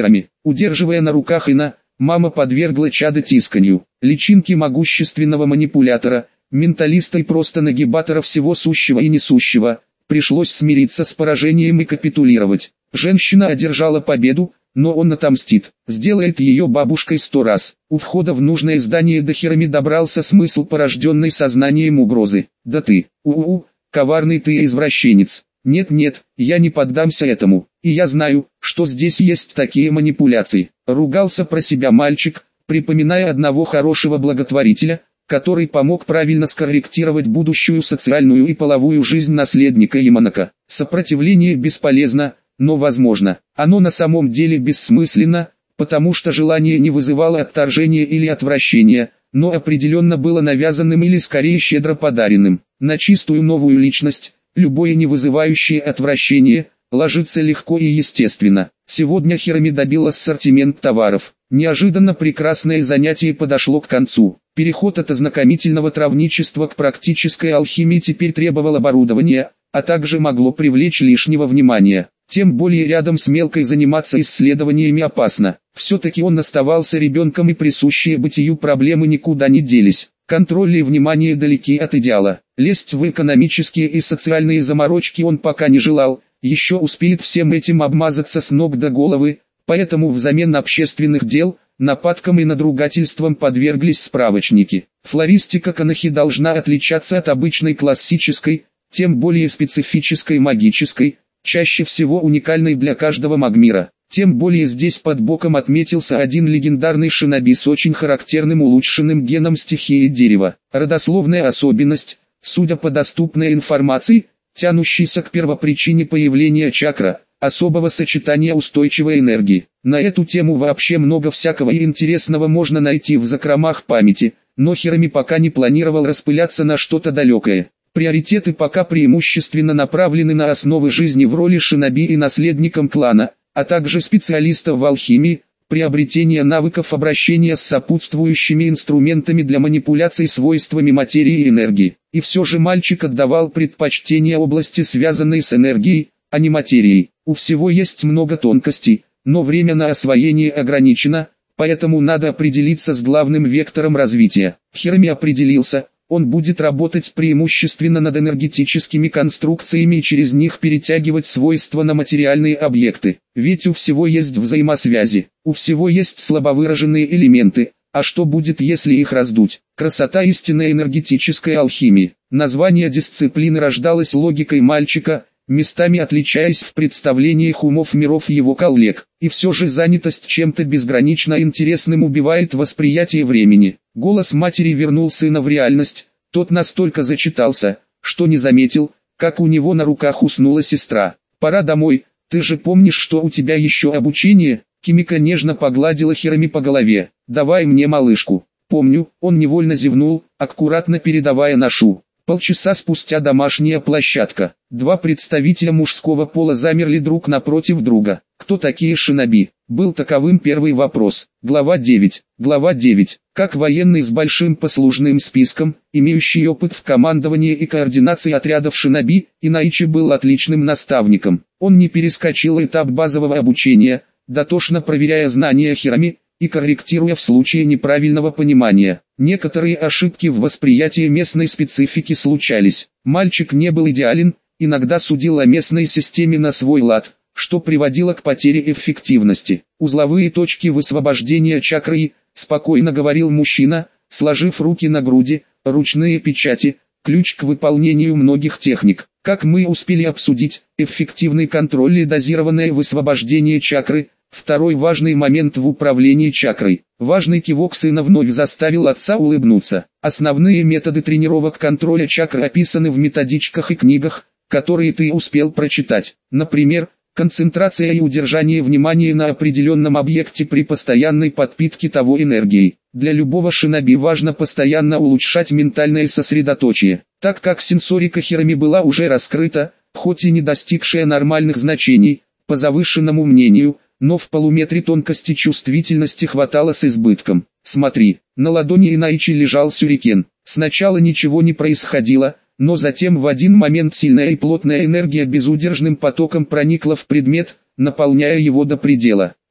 Удерживая на руках Ина, мама подвергла чадо тисканью. Личинки могущественного манипулятора, менталиста и просто нагибатора всего сущего и несущего, пришлось смириться с поражением и капитулировать. Женщина одержала победу, но он отомстит, сделает ее бабушкой 100 раз. У входа в нужное здание до Хироми добрался смысл порожденной сознанием угрозы. «Да ты, коварный ты извращенец. Нет, я не поддамся этому, и я знаю, что здесь есть такие манипуляции». Ругался про себя мальчик, припоминая одного хорошего благотворителя, который помог правильно скорректировать будущую социальную и половую жизнь наследника Яманака. Сопротивление бесполезно, но возможно. Оно на самом деле бессмысленно, потому что желание не вызывало отторжения или отвращения, но определенно было навязанным или скорее щедро подаренным. На чистую новую личность, любое не вызывающее отвращение, ложится легко и естественно. Сегодня Хироми добил ассортимент товаров. Неожиданно прекрасное занятие подошло к концу. Переход от ознакомительного травничества к практической алхимии теперь требовал оборудования, а также могло привлечь лишнего внимания. Тем более рядом с мелкой заниматься исследованиями опасно. Все-таки он оставался ребенком, и присущие бытию проблемы никуда не делись. Контроль и внимание далеки от идеала. Лезть в экономические и социальные заморочки он пока не желал, еще успеет всем этим обмазаться с ног до головы, поэтому взамен общественных дел, нападкам и надругательствам подверглись справочники. Флористика Канахи должна отличаться от обычной классической, тем более специфической магической, чаще всего уникальной для каждого магмира. Тем более здесь под боком отметился один легендарный шиноби с очень характерным улучшенным геном стихии дерева. Родословная особенность, судя по доступной информации, тянущейся к первопричине появления чакра, особого сочетания устойчивой энергии. На эту тему вообще много всякого и интересного можно найти в закромах памяти, но Хироми пока не планировал распыляться на что-то далекое. Приоритеты пока преимущественно направлены на основы жизни в роли шиноби и наследником клана, а также специалистов в алхимии, приобретение навыков обращения с сопутствующими инструментами для манипуляций свойствами материи и энергии. И все же мальчик отдавал предпочтение области, связанной с энергией, а не материей. У всего есть много тонкостей, но время на освоение ограничено, поэтому надо определиться с главным вектором развития. Хироми определился. Он будет работать преимущественно над энергетическими конструкциями и через них перетягивать свойства на материальные объекты. Ведь у всего есть взаимосвязи, у всего есть слабовыраженные элементы, а что будет, если их раздуть? Красота истинной энергетической алхимии. Название дисциплины рождалось логикой мальчика, местами отличаясь в представлениях умов миров его коллег. И все же занятость чем-то безгранично интересным убивает восприятие времени. Голос матери вернул сына в реальность, тот настолько зачитался, что не заметил, как у него на руках уснула сестра. «Пора домой, ты же помнишь, что у тебя еще обучение?» Кимика нежно погладила Хироми по голове. «Давай мне малышку». «Помню», он невольно зевнул, аккуратно передавая ношу. Полчаса спустя домашняя площадка. Два представителя мужского пола замерли друг напротив друга. Кто такие шиноби? Был таковым первый вопрос. Глава 9. Глава 9. Как военный с большим послужным списком, имеющий опыт в командовании и координации отрядов шиноби, Инаичи был отличным наставником. Он не перескочил этап базового обучения, дотошно проверяя знания Хироми и корректируя в случае неправильного понимания. Некоторые ошибки в восприятии местной специфики случались. Мальчик не был идеален, иногда судил о местной системе на свой лад, что приводило к потере эффективности. «Узловые точки высвобождения чакры», спокойно говорил мужчина, сложив руки на груди, ручные печати, ключ к выполнению многих техник. Как мы успели обсудить, эффективный контроль и дозированное высвобождение чакры – второй важный момент в управлении чакрой. Важный кивок сына вновь заставил отца улыбнуться. Основные методы тренировок контроля чакры описаны в методичках и книгах, которые ты успел прочитать. Например, концентрация и удержание внимания на определенном объекте при постоянной подпитке того энергией. Для любого шиноби важно постоянно улучшать ментальное сосредоточие. Так как сенсорика Хироми была уже раскрыта, хоть и не достигшая нормальных значений, по завышенному мнению, но в полуметре тонкости чувствительности хватало с избытком. Смотри, на ладони Инаичи лежал сюрикен. Сначала ничего не происходило, но затем в один момент сильная и плотная энергия безудержным потоком проникла в предмет, наполняя его до предела.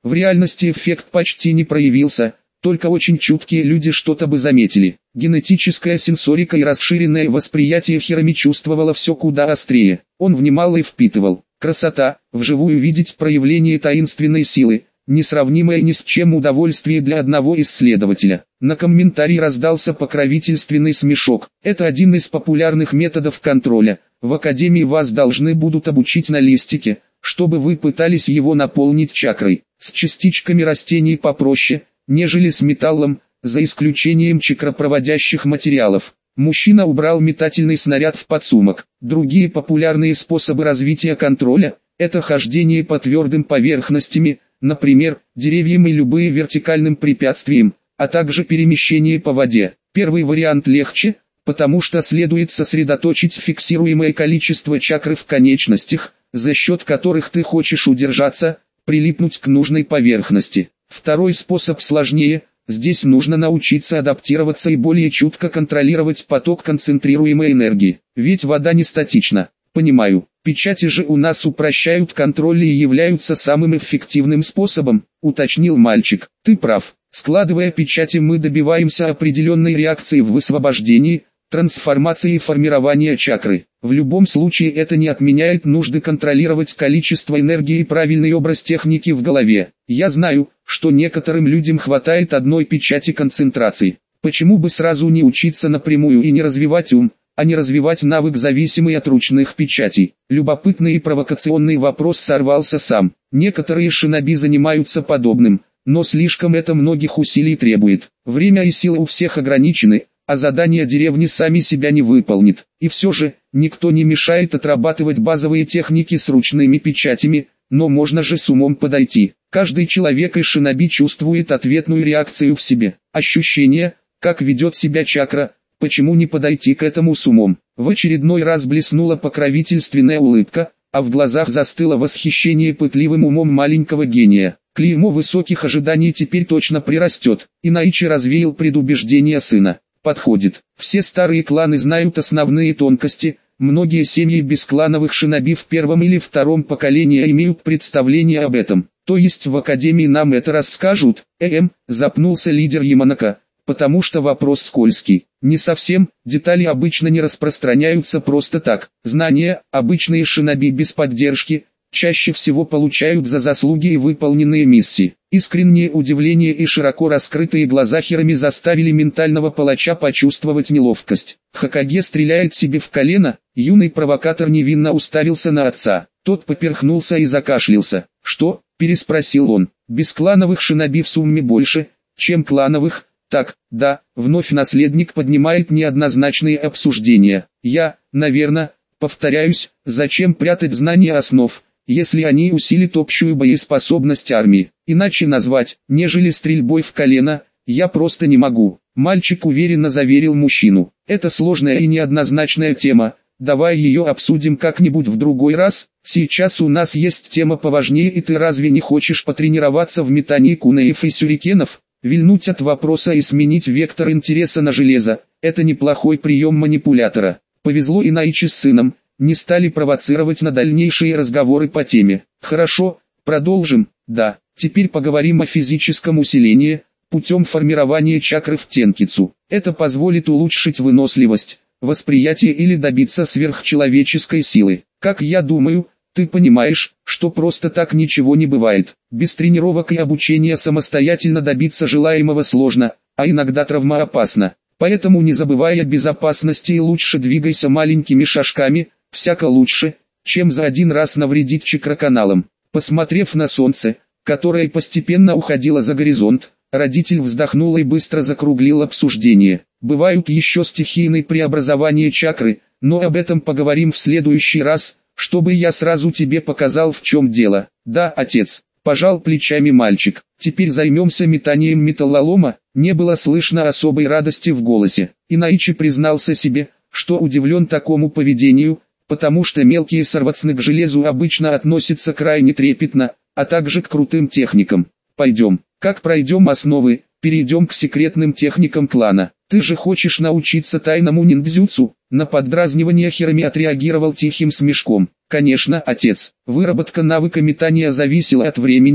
В реальности эффект почти не проявился, только очень чуткие люди что-то бы заметили. Генетическая сенсорика и расширенное восприятие Хироми чувствовало все куда острее. Он внимал и впитывал. Красота, вживую видеть проявление таинственной силы, несравнимое ни с чем удовольствие для одного исследователя. На комментарий раздался покровительственный смешок. Это один из популярных методов контроля. В академии вас должны будут обучить на листике, чтобы вы пытались его наполнить чакрой. С частичками растений попроще, нежели с металлом, за исключением чакропроводящих материалов. Мужчина убрал метательный снаряд в подсумок. Другие популярные способы развития контроля – это хождение по твердым поверхностями, например, деревьям и любые вертикальным препятствиям, а также перемещение по воде. Первый вариант легче, потому что следует сосредоточить фиксируемое количество чакры в конечностях, за счет которых ты хочешь удержаться, прилипнуть к нужной поверхности. Второй способ сложнее. Здесь нужно научиться адаптироваться и более чутко контролировать поток концентрируемой энергии. Ведь вода не статична. Понимаю, печати же у нас упрощают контроль и являются самым эффективным способом, уточнил мальчик. Ты прав. Складывая печати, мы добиваемся определенной реакции в высвобождении, трансформации и формирования чакры. В любом случае это не отменяет нужды контролировать количество энергии и правильный образ техники в голове. Я знаю, что некоторым людям хватает одной печати концентрации. Почему бы сразу не учиться напрямую и не развивать ум, а не развивать навык, зависимый от ручных печатей? Любопытный и провокационный вопрос сорвался сам. Некоторые шиноби занимаются подобным, но слишком это многих усилий требует. Время и силы у всех ограничены, а задания деревни сами себя не выполнит. И все же, никто не мешает отрабатывать базовые техники с ручными печатями, но можно же с умом подойти. Каждый человек из шиноби чувствует ответную реакцию в себе. Ощущение, как ведет себя чакра, почему не подойти к этому с умом? В очередной раз блеснула покровительственная улыбка, а в глазах застыло восхищение пытливым умом маленького гения. Клеймо высоких ожиданий теперь точно прирастет. Инаичи развеял предубеждение сына. Подходит. Все старые кланы знают основные тонкости, многие семьи бесклановых шиноби в первом или втором поколении имеют представление об этом. То есть в академии нам это расскажут? Запнулся лидер Яманака, потому что вопрос скользкий. Не совсем, детали обычно не распространяются просто так. Знания, обычные шиноби без поддержки, чаще всего получают за заслуги и выполненные миссии. Искреннее удивление и широко раскрытые глаза Хироми заставили ментального палача почувствовать неловкость. Хокаге стреляет себе в колено, юный провокатор невинно уставился на отца. Тот поперхнулся и закашлялся. «Что?» – переспросил он. «Бесклановых шиноби в сумме больше, чем клановых?» «Так, да», – вновь наследник поднимает неоднозначные обсуждения. «Наверное, повторяюсь, зачем прятать знания основ, если они усилят общую боеспособность армии? Иначе назвать, нежели стрельбой в колено, я просто не могу». Мальчик уверенно заверил мужчину. «Это сложная и неоднозначная тема, давай ее обсудим как-нибудь в другой раз. Сейчас у нас есть тема поважнее, и ты разве не хочешь потренироваться в метании кунеев и сюрикенов? Вильнуть от вопроса и сменить вектор интереса на железо – это неплохой прием манипулятора». Повезло Инаичи с сыном, не стали провоцировать на дальнейшие разговоры по теме. «Хорошо, продолжим. Да, теперь поговорим о физическом усилении, путем формирования чакры в тенкицу. Это позволит улучшить выносливость, восприятие или добиться сверхчеловеческой силы. Как я думаю, ты понимаешь, что просто так ничего не бывает. Без тренировок и обучения самостоятельно добиться желаемого сложно, а иногда травмоопасно. Поэтому, не забывая о безопасности, и лучше двигайся маленькими шажками, всяко лучше, чем за один раз навредить чакроканалам». Посмотрев на солнце, которое постепенно уходило за горизонт, родитель вздохнул и быстро закруглил обсуждение. «Бывают еще стихийные преобразования чакры, но об этом поговорим в следующий раз, чтобы я сразу тебе показал, в чем дело». «Да, отец», – пожал плечами мальчик. «Теперь займемся метанием металлолома». Не было слышно особой радости в голосе. Инаичи признался себе, что удивлен такому поведению, потому что мелкие сорвацны к железу обычно относятся крайне трепетно, а также к крутым техникам. «Пойдем. Как пройдем основы, перейдем к секретным техникам клана. Ты же хочешь научиться тайному ниндзюцу?» На поддразнивание Хироми отреагировал тихим смешком. «Конечно, отец. Выработка навыка метания зависела от времени,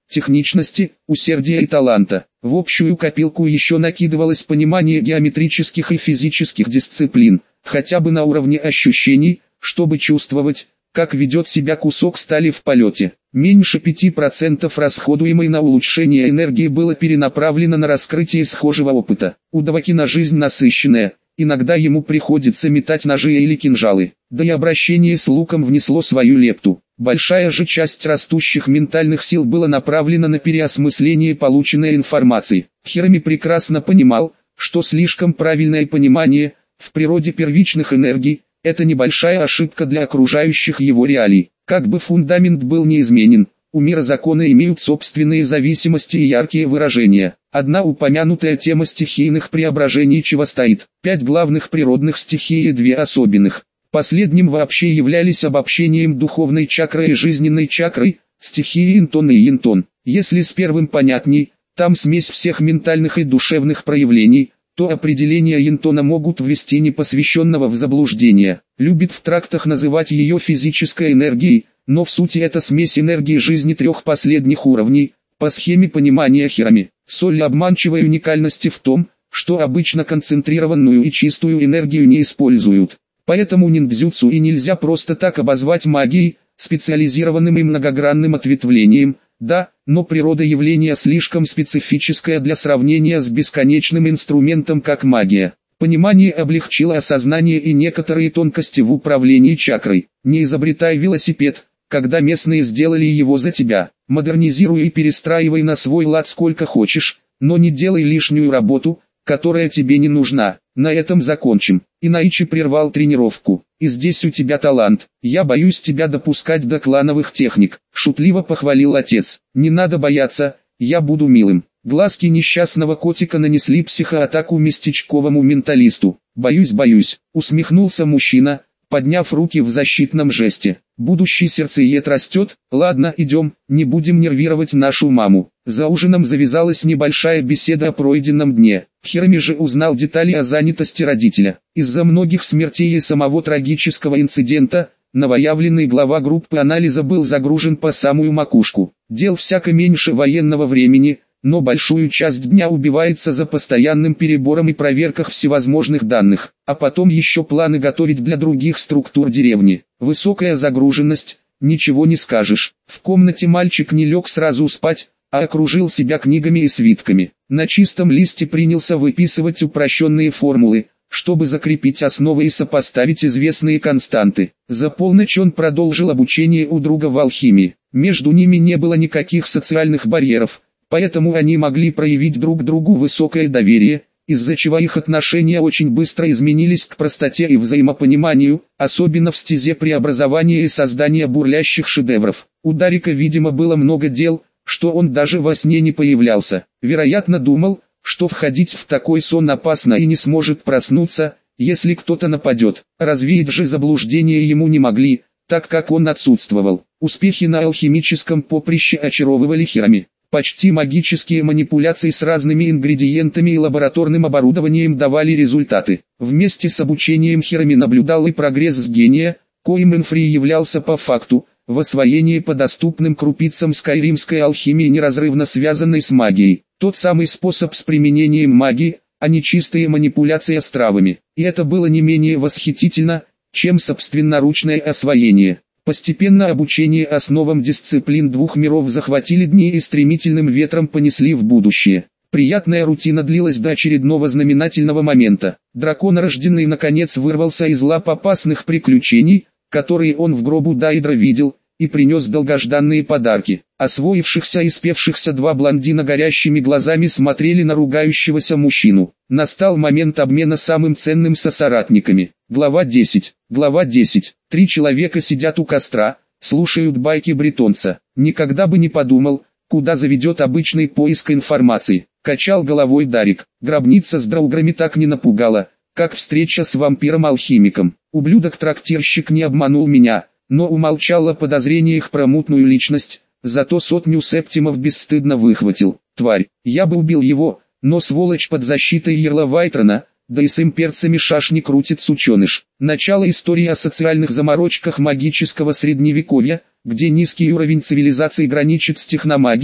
техничности, усердия и таланта. В общую копилку еще накидывалось понимание геометрических и физических дисциплин, хотя бы на уровне ощущений, чтобы чувствовать, как ведет себя кусок стали в полете. Меньше 5% расходуемой на улучшение энергии было перенаправлено на раскрытие схожего опыта. У Давакина жизнь насыщенная, иногда ему приходится метать ножи или кинжалы, да и обращение с луком внесло свою лепту. Большая же часть растущих ментальных сил была направлена на переосмысление полученной информации. Хирами прекрасно понимал, что слишком правильное понимание в природе первичных энергий – это небольшая ошибка для окружающих его реалий. Как бы фундамент был неизменен, у мира законы имеют собственные зависимости и яркие выражения. Одна упомянутая тема стихийных преображений чего стоит. 5 главных природных стихий и 2 особенных. Последним вообще являлись обобщением духовной чакры и жизненной чакры, стихии интон и янтон. Если с первым понятней, там смесь всех ментальных и душевных проявлений, то определения янтона могут ввести непосвященного в заблуждение. Любит в трактах называть ее физической энергией, но в сути это смесь энергии жизни 3 последних уровней, по схеме понимания Хирами. Соль обманчивой уникальности в том, что обычно концентрированную и чистую энергию не используют. Поэтому ниндзюцу и нельзя просто так обозвать магией, специализированным и многогранным ответвлением, да, но природа явления слишком специфическая для сравнения с бесконечным инструментом как магия. Понимание облегчило осознание и некоторые тонкости в управлении чакрой. Не изобретай велосипед, когда местные сделали его за тебя. Модернизируй и перестраивай на свой лад сколько хочешь, но не делай лишнюю работу, которая тебе не нужна. На этом закончим. Инаичи прервал тренировку. И здесь у тебя талант. Я боюсь тебя допускать до клановых техник. Шутливо похвалил отец. Не надо бояться, я буду милым. Глазки несчастного котика нанесли психоатаку местечковому менталисту. Боюсь, усмехнулся мужчина, подняв руки в защитном жесте. Будущий сердцеед растет, ладно идем, не будем нервировать нашу маму. За ужином завязалась небольшая беседа о пройденном дне. Хирами же узнал детали о занятости родителя. Из-за многих смертей и самого трагического инцидента, новоявленный глава группы анализа был загружен по самую макушку. Дел всяко меньше военного времени, но большую часть дня убивается за постоянным перебором и проверках всевозможных данных, а потом еще планы готовить для других структур деревни. Высокая загруженность, ничего не скажешь. В комнате мальчик не лег сразу спать, а окружил себя книгами и свитками. На чистом листе принялся выписывать упрощенные формулы, чтобы закрепить основы и сопоставить известные константы. За полночь он продолжил обучение у друга в алхимии. Между ними не было никаких социальных барьеров, поэтому они могли проявить друг другу высокое доверие, из-за чего их отношения очень быстро изменились к простоте и взаимопониманию, особенно в стезе преобразования и создания бурлящих шедевров. У Дарика, видимо, было много дел, что он даже во сне не появлялся. Вероятно, думал, что входить в такой сон опасно и не сможет проснуться, если кто-то нападет. Развеять же заблуждение ему не могли, так как он отсутствовал. Успехи на алхимическом поприще очаровывали Хирами. Почти магические манипуляции с разными ингредиентами и лабораторным оборудованием давали результаты. Вместе с обучением Хирами наблюдал и прогресс с гения, коим Энфри являлся по факту, в освоении по доступным крупицам скайримской алхимии, неразрывно связанной с магией. Тот самый способ с применением магии, а не чистые манипуляции с травами. И это было не менее восхитительно, чем собственноручное освоение. Постепенно обучение основам дисциплин 2 миров захватили дни и стремительным ветром понесли в будущее. Приятная рутина длилась до очередного знаменательного момента. Дракон рожденный наконец вырвался из лап опасных приключений, которые он в гробу Дайдра видел, и принес долгожданные подарки. Освоившихся и спевшихся 2 блондина горящими глазами смотрели на ругающегося мужчину. Настал момент обмена самым ценным со соратниками. Глава 10. Глава 10. 3 человека сидят у костра, слушают байки бретонца. Никогда бы не подумал, куда заведет обычный поиск информации. Качал головой Дарик. Гробница с драуграми так не напугала, как встреча с вампиром-алхимиком. Ублюдок-трактирщик не обманул меня, но умолчал о подозрениях про мутную личность, зато 100 септимов бесстыдно выхватил. Тварь, я бы убил его, но сволочь под защитой Ярла Вайтрона, да и с имперцами шашни крутит сученыш. Начало истории о социальных заморочках магического средневековья, где низкий уровень цивилизации граничит с техномагией,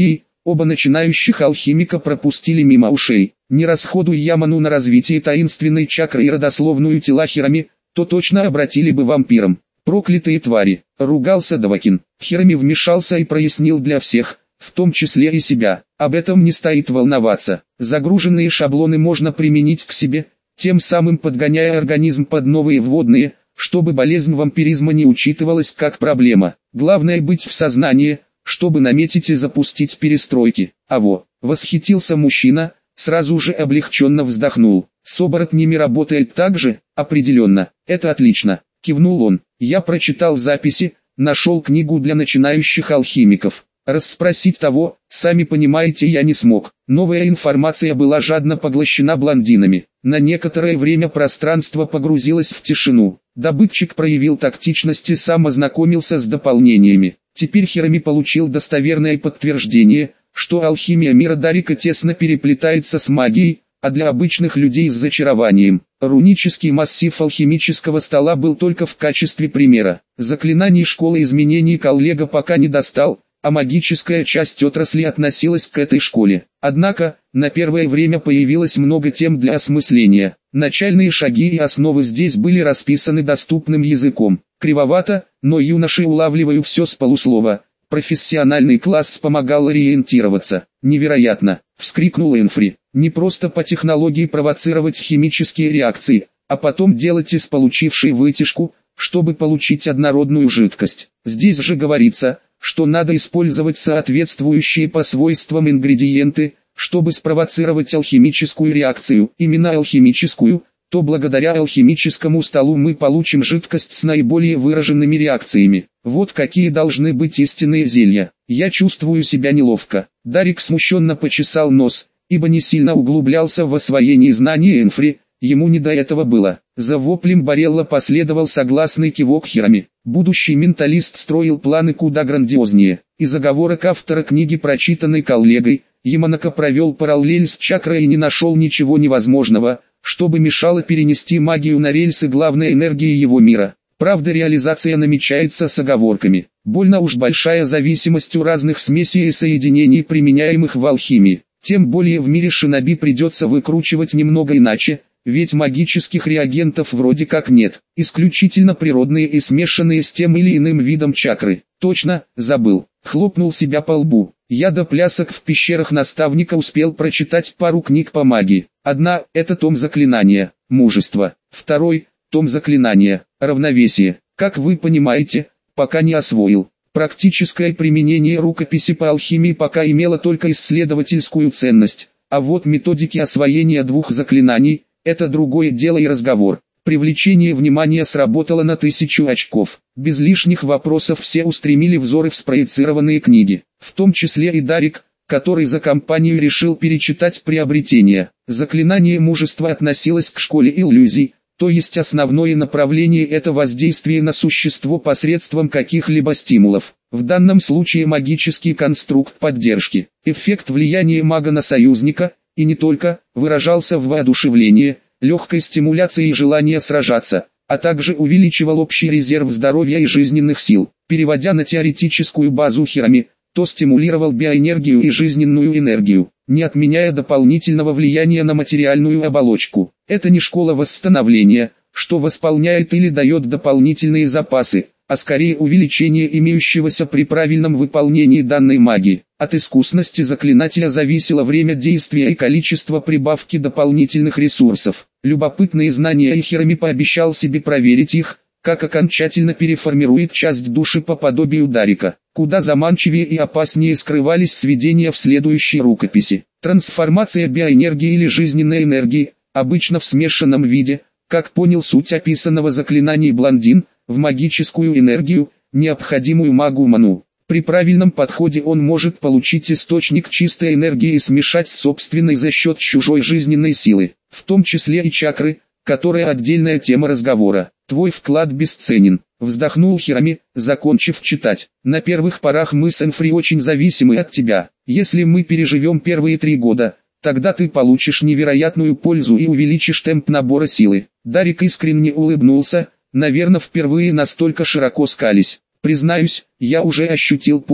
оба начинающих алхимика пропустили мимо ушей. Не расходуй Яману на развитие таинственной чакры и родословную тела Хирами, то точно обратили бы вампиром. Проклятые твари, ругался Давакин. Хирами вмешался и прояснил для всех, в том числе и себя. Об этом не стоит волноваться. Загруженные шаблоны можно применить к себе, тем самым подгоняя организм под новые вводные, чтобы болезнь вампиризма не учитывалась как проблема. Главное быть в сознании, чтобы наметить и запустить перестройки. Восхитился мужчина, сразу же облегченно вздохнул. С оборотнями работает так же? Определенно. Это отлично. Кивнул он. Я прочитал записи, нашел книгу для начинающих алхимиков. Расспросить того, сами понимаете, я не смог. Новая информация была жадно поглощена блондинами. На некоторое время пространство погрузилось в тишину. Добытчик проявил тактичность и сам ознакомился с дополнениями. Теперь Хирами получил достоверное подтверждение, что алхимия мира Дарика тесно переплетается с магией, а для обычных людей с зачарованием. Рунический массив алхимического стола был только в качестве примера. Заклинаний школы изменений коллега пока не достал, а магическая часть отрасли относилась к этой школе. Однако, на первое время появилось много тем для осмысления. Начальные шаги и основы здесь были расписаны доступным языком. Кривовато, но юноши улавливаю все с полуслова. Профессиональный класс помогал ориентироваться. Невероятно, вскрикнул Энфри. Не просто по технологии провоцировать химические реакции, а потом делать из получившей вытяжку, чтобы получить однородную жидкость. Здесь же говорится, что надо использовать соответствующие по свойствам ингредиенты, чтобы спровоцировать алхимическую реакцию. Именно алхимическую, то благодаря алхимическому столу мы получим жидкость с наиболее выраженными реакциями. Вот какие должны быть истинные зелья. Я чувствую себя неловко. Дарик смущенно почесал нос, ибо не сильно углублялся в освоение знаний Энфри, ему не до этого было. За воплем Барелла последовал согласный кивок Хирами. Будущий менталист строил планы куда грандиознее. Из оговорок автора книги, прочитанной коллегой, Яманака провел параллель с чакрой и не нашел ничего невозможного, чтобы мешало перенести магию на рельсы главной энергии его мира. Правда, реализация намечается с оговорками. Больно уж большая зависимость у разных смесей и соединений, применяемых в алхимии. Тем более в мире шиноби придется выкручивать немного иначе, ведь магических реагентов вроде как нет. Исключительно природные и смешанные с тем или иным видом чакры. Точно, забыл. Хлопнул себя по лбу. Я до плясок в пещерах наставника успел прочитать пару книг по магии. Одна – это том заклинания, мужество. Второй – том заклинания, равновесие. Как вы понимаете, пока не освоил. Практическое применение рукописи по алхимии пока имело только исследовательскую ценность, а вот методики освоения двух заклинаний – это другое дело и разговор. Привлечение внимания сработало на 1000 очков. Без лишних вопросов все устремили взоры в спроецированные книги, в том числе и Дарик, который за компанию решил перечитать приобретение. Заклинание мужества относилось к школе иллюзий, то есть основное направление – это воздействие на существо посредством каких-либо стимулов. В данном случае магический конструкт поддержки. Эффект влияния мага на союзника, и не только, выражался в воодушевлении, легкой стимуляции и желании сражаться, а также увеличивал общий резерв здоровья и жизненных сил. Переводя на теоретическую базу Хирами, то стимулировал биоэнергию и жизненную энергию, не отменяя дополнительного влияния на материальную оболочку. Это не школа восстановления, что восполняет или дает дополнительные запасы, а скорее увеличение имеющегося при правильном выполнении данной магии. От искусности заклинателя зависело время действия и количество прибавки дополнительных ресурсов. Любопытные знания Хирами пообещал себе проверить их, как окончательно переформирует часть души по подобию Дарика. Куда заманчивее и опаснее скрывались сведения в следующей рукописи. Трансформация биоэнергии или жизненной энергии, обычно в смешанном виде, как понял суть описанного заклинания блондин, в магическую энергию, необходимую магу Ману. При правильном подходе он может получить источник чистой энергии и смешать с собственной за счет чужой жизненной силы, в том числе и чакры, которая отдельная тема разговора. Твой вклад бесценен, вздохнул Хирами, закончив читать. На первых порах мы с Энфри очень зависимы от тебя. Если мы переживем первые 3 года, тогда ты получишь невероятную пользу и увеличишь темп набора силы. Дарик искренне улыбнулся, наверное впервые настолько широко скались. Признаюсь, я уже ощутил пользу.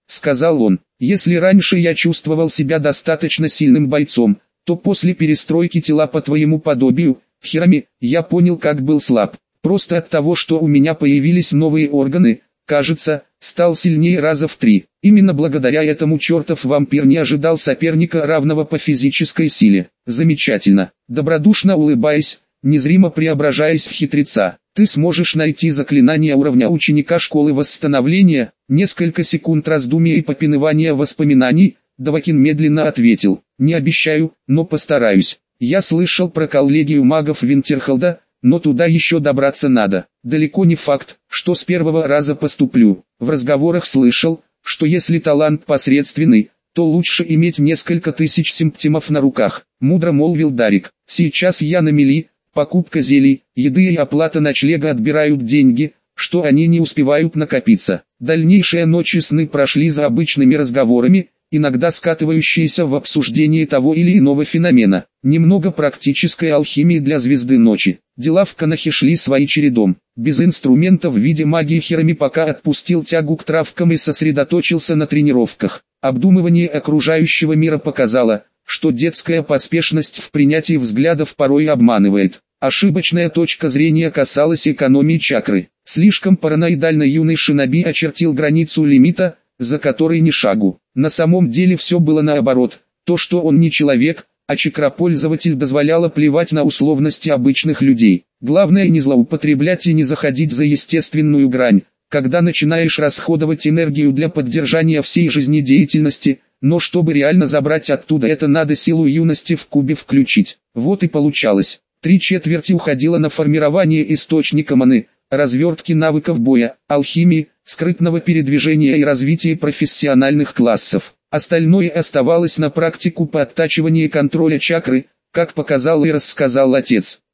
сказал он. Если раньше я чувствовал себя достаточно сильным бойцом, то после перестройки тела по твоему подобию, Хирами, я понял, как был слаб. Просто от того, что у меня появились новые органы, кажется, стал сильнее раза в 3. Именно благодаря этому чертов вампир не ожидал соперника, равного по физической силе. Замечательно. Добродушно улыбаясь, незримо преображаясь в хитреца, ты сможешь найти заклинание уровня ученика школы восстановления. Несколько секунд раздумий и попинывания воспоминаний, Давакин медленно ответил. Не обещаю, но постараюсь. Я слышал про коллегию магов Винтерхолда, но туда еще добраться надо. Далеко не факт, что с первого раза поступлю. В разговорах слышал, что если талант посредственный, то лучше иметь несколько тысяч симптомов на руках. Мудро молвил Дарик. Сейчас я на мели, покупка зелий, еды и оплата ночлега отбирают деньги, что они не успевают накопиться. Дальнейшие ночи сны прошли за обычными разговорами, иногда скатывающиеся в обсуждение того или иного феномена. Немного практической алхимии для звезды ночи. Дела в Канахе шли своим чередом. Без инструмента в виде магии Хирами пока отпустил тягу к травкам и сосредоточился на тренировках. Обдумывание окружающего мира показало, что детская поспешность в принятии взглядов порой обманывает. Ошибочная точка зрения касалась экономии чакры. Слишком параноидально юный шиноби очертил границу лимита, за которой ни шагу. На самом деле все было наоборот. То, что он не человек, а чакропользователь, дозволяло плевать на условности обычных людей. Главное не злоупотреблять и не заходить за естественную грань, когда начинаешь расходовать энергию для поддержания всей жизнедеятельности, но чтобы реально забрать оттуда это, надо силу юности в кубе включить. Вот и получалось. 3/4 уходило на формирование источника маны, развертки навыков боя, алхимии, скрытного передвижения и развития профессиональных классов. Остальное оставалось на практику по оттачиванию контроля чакры, как показал и рассказал отец.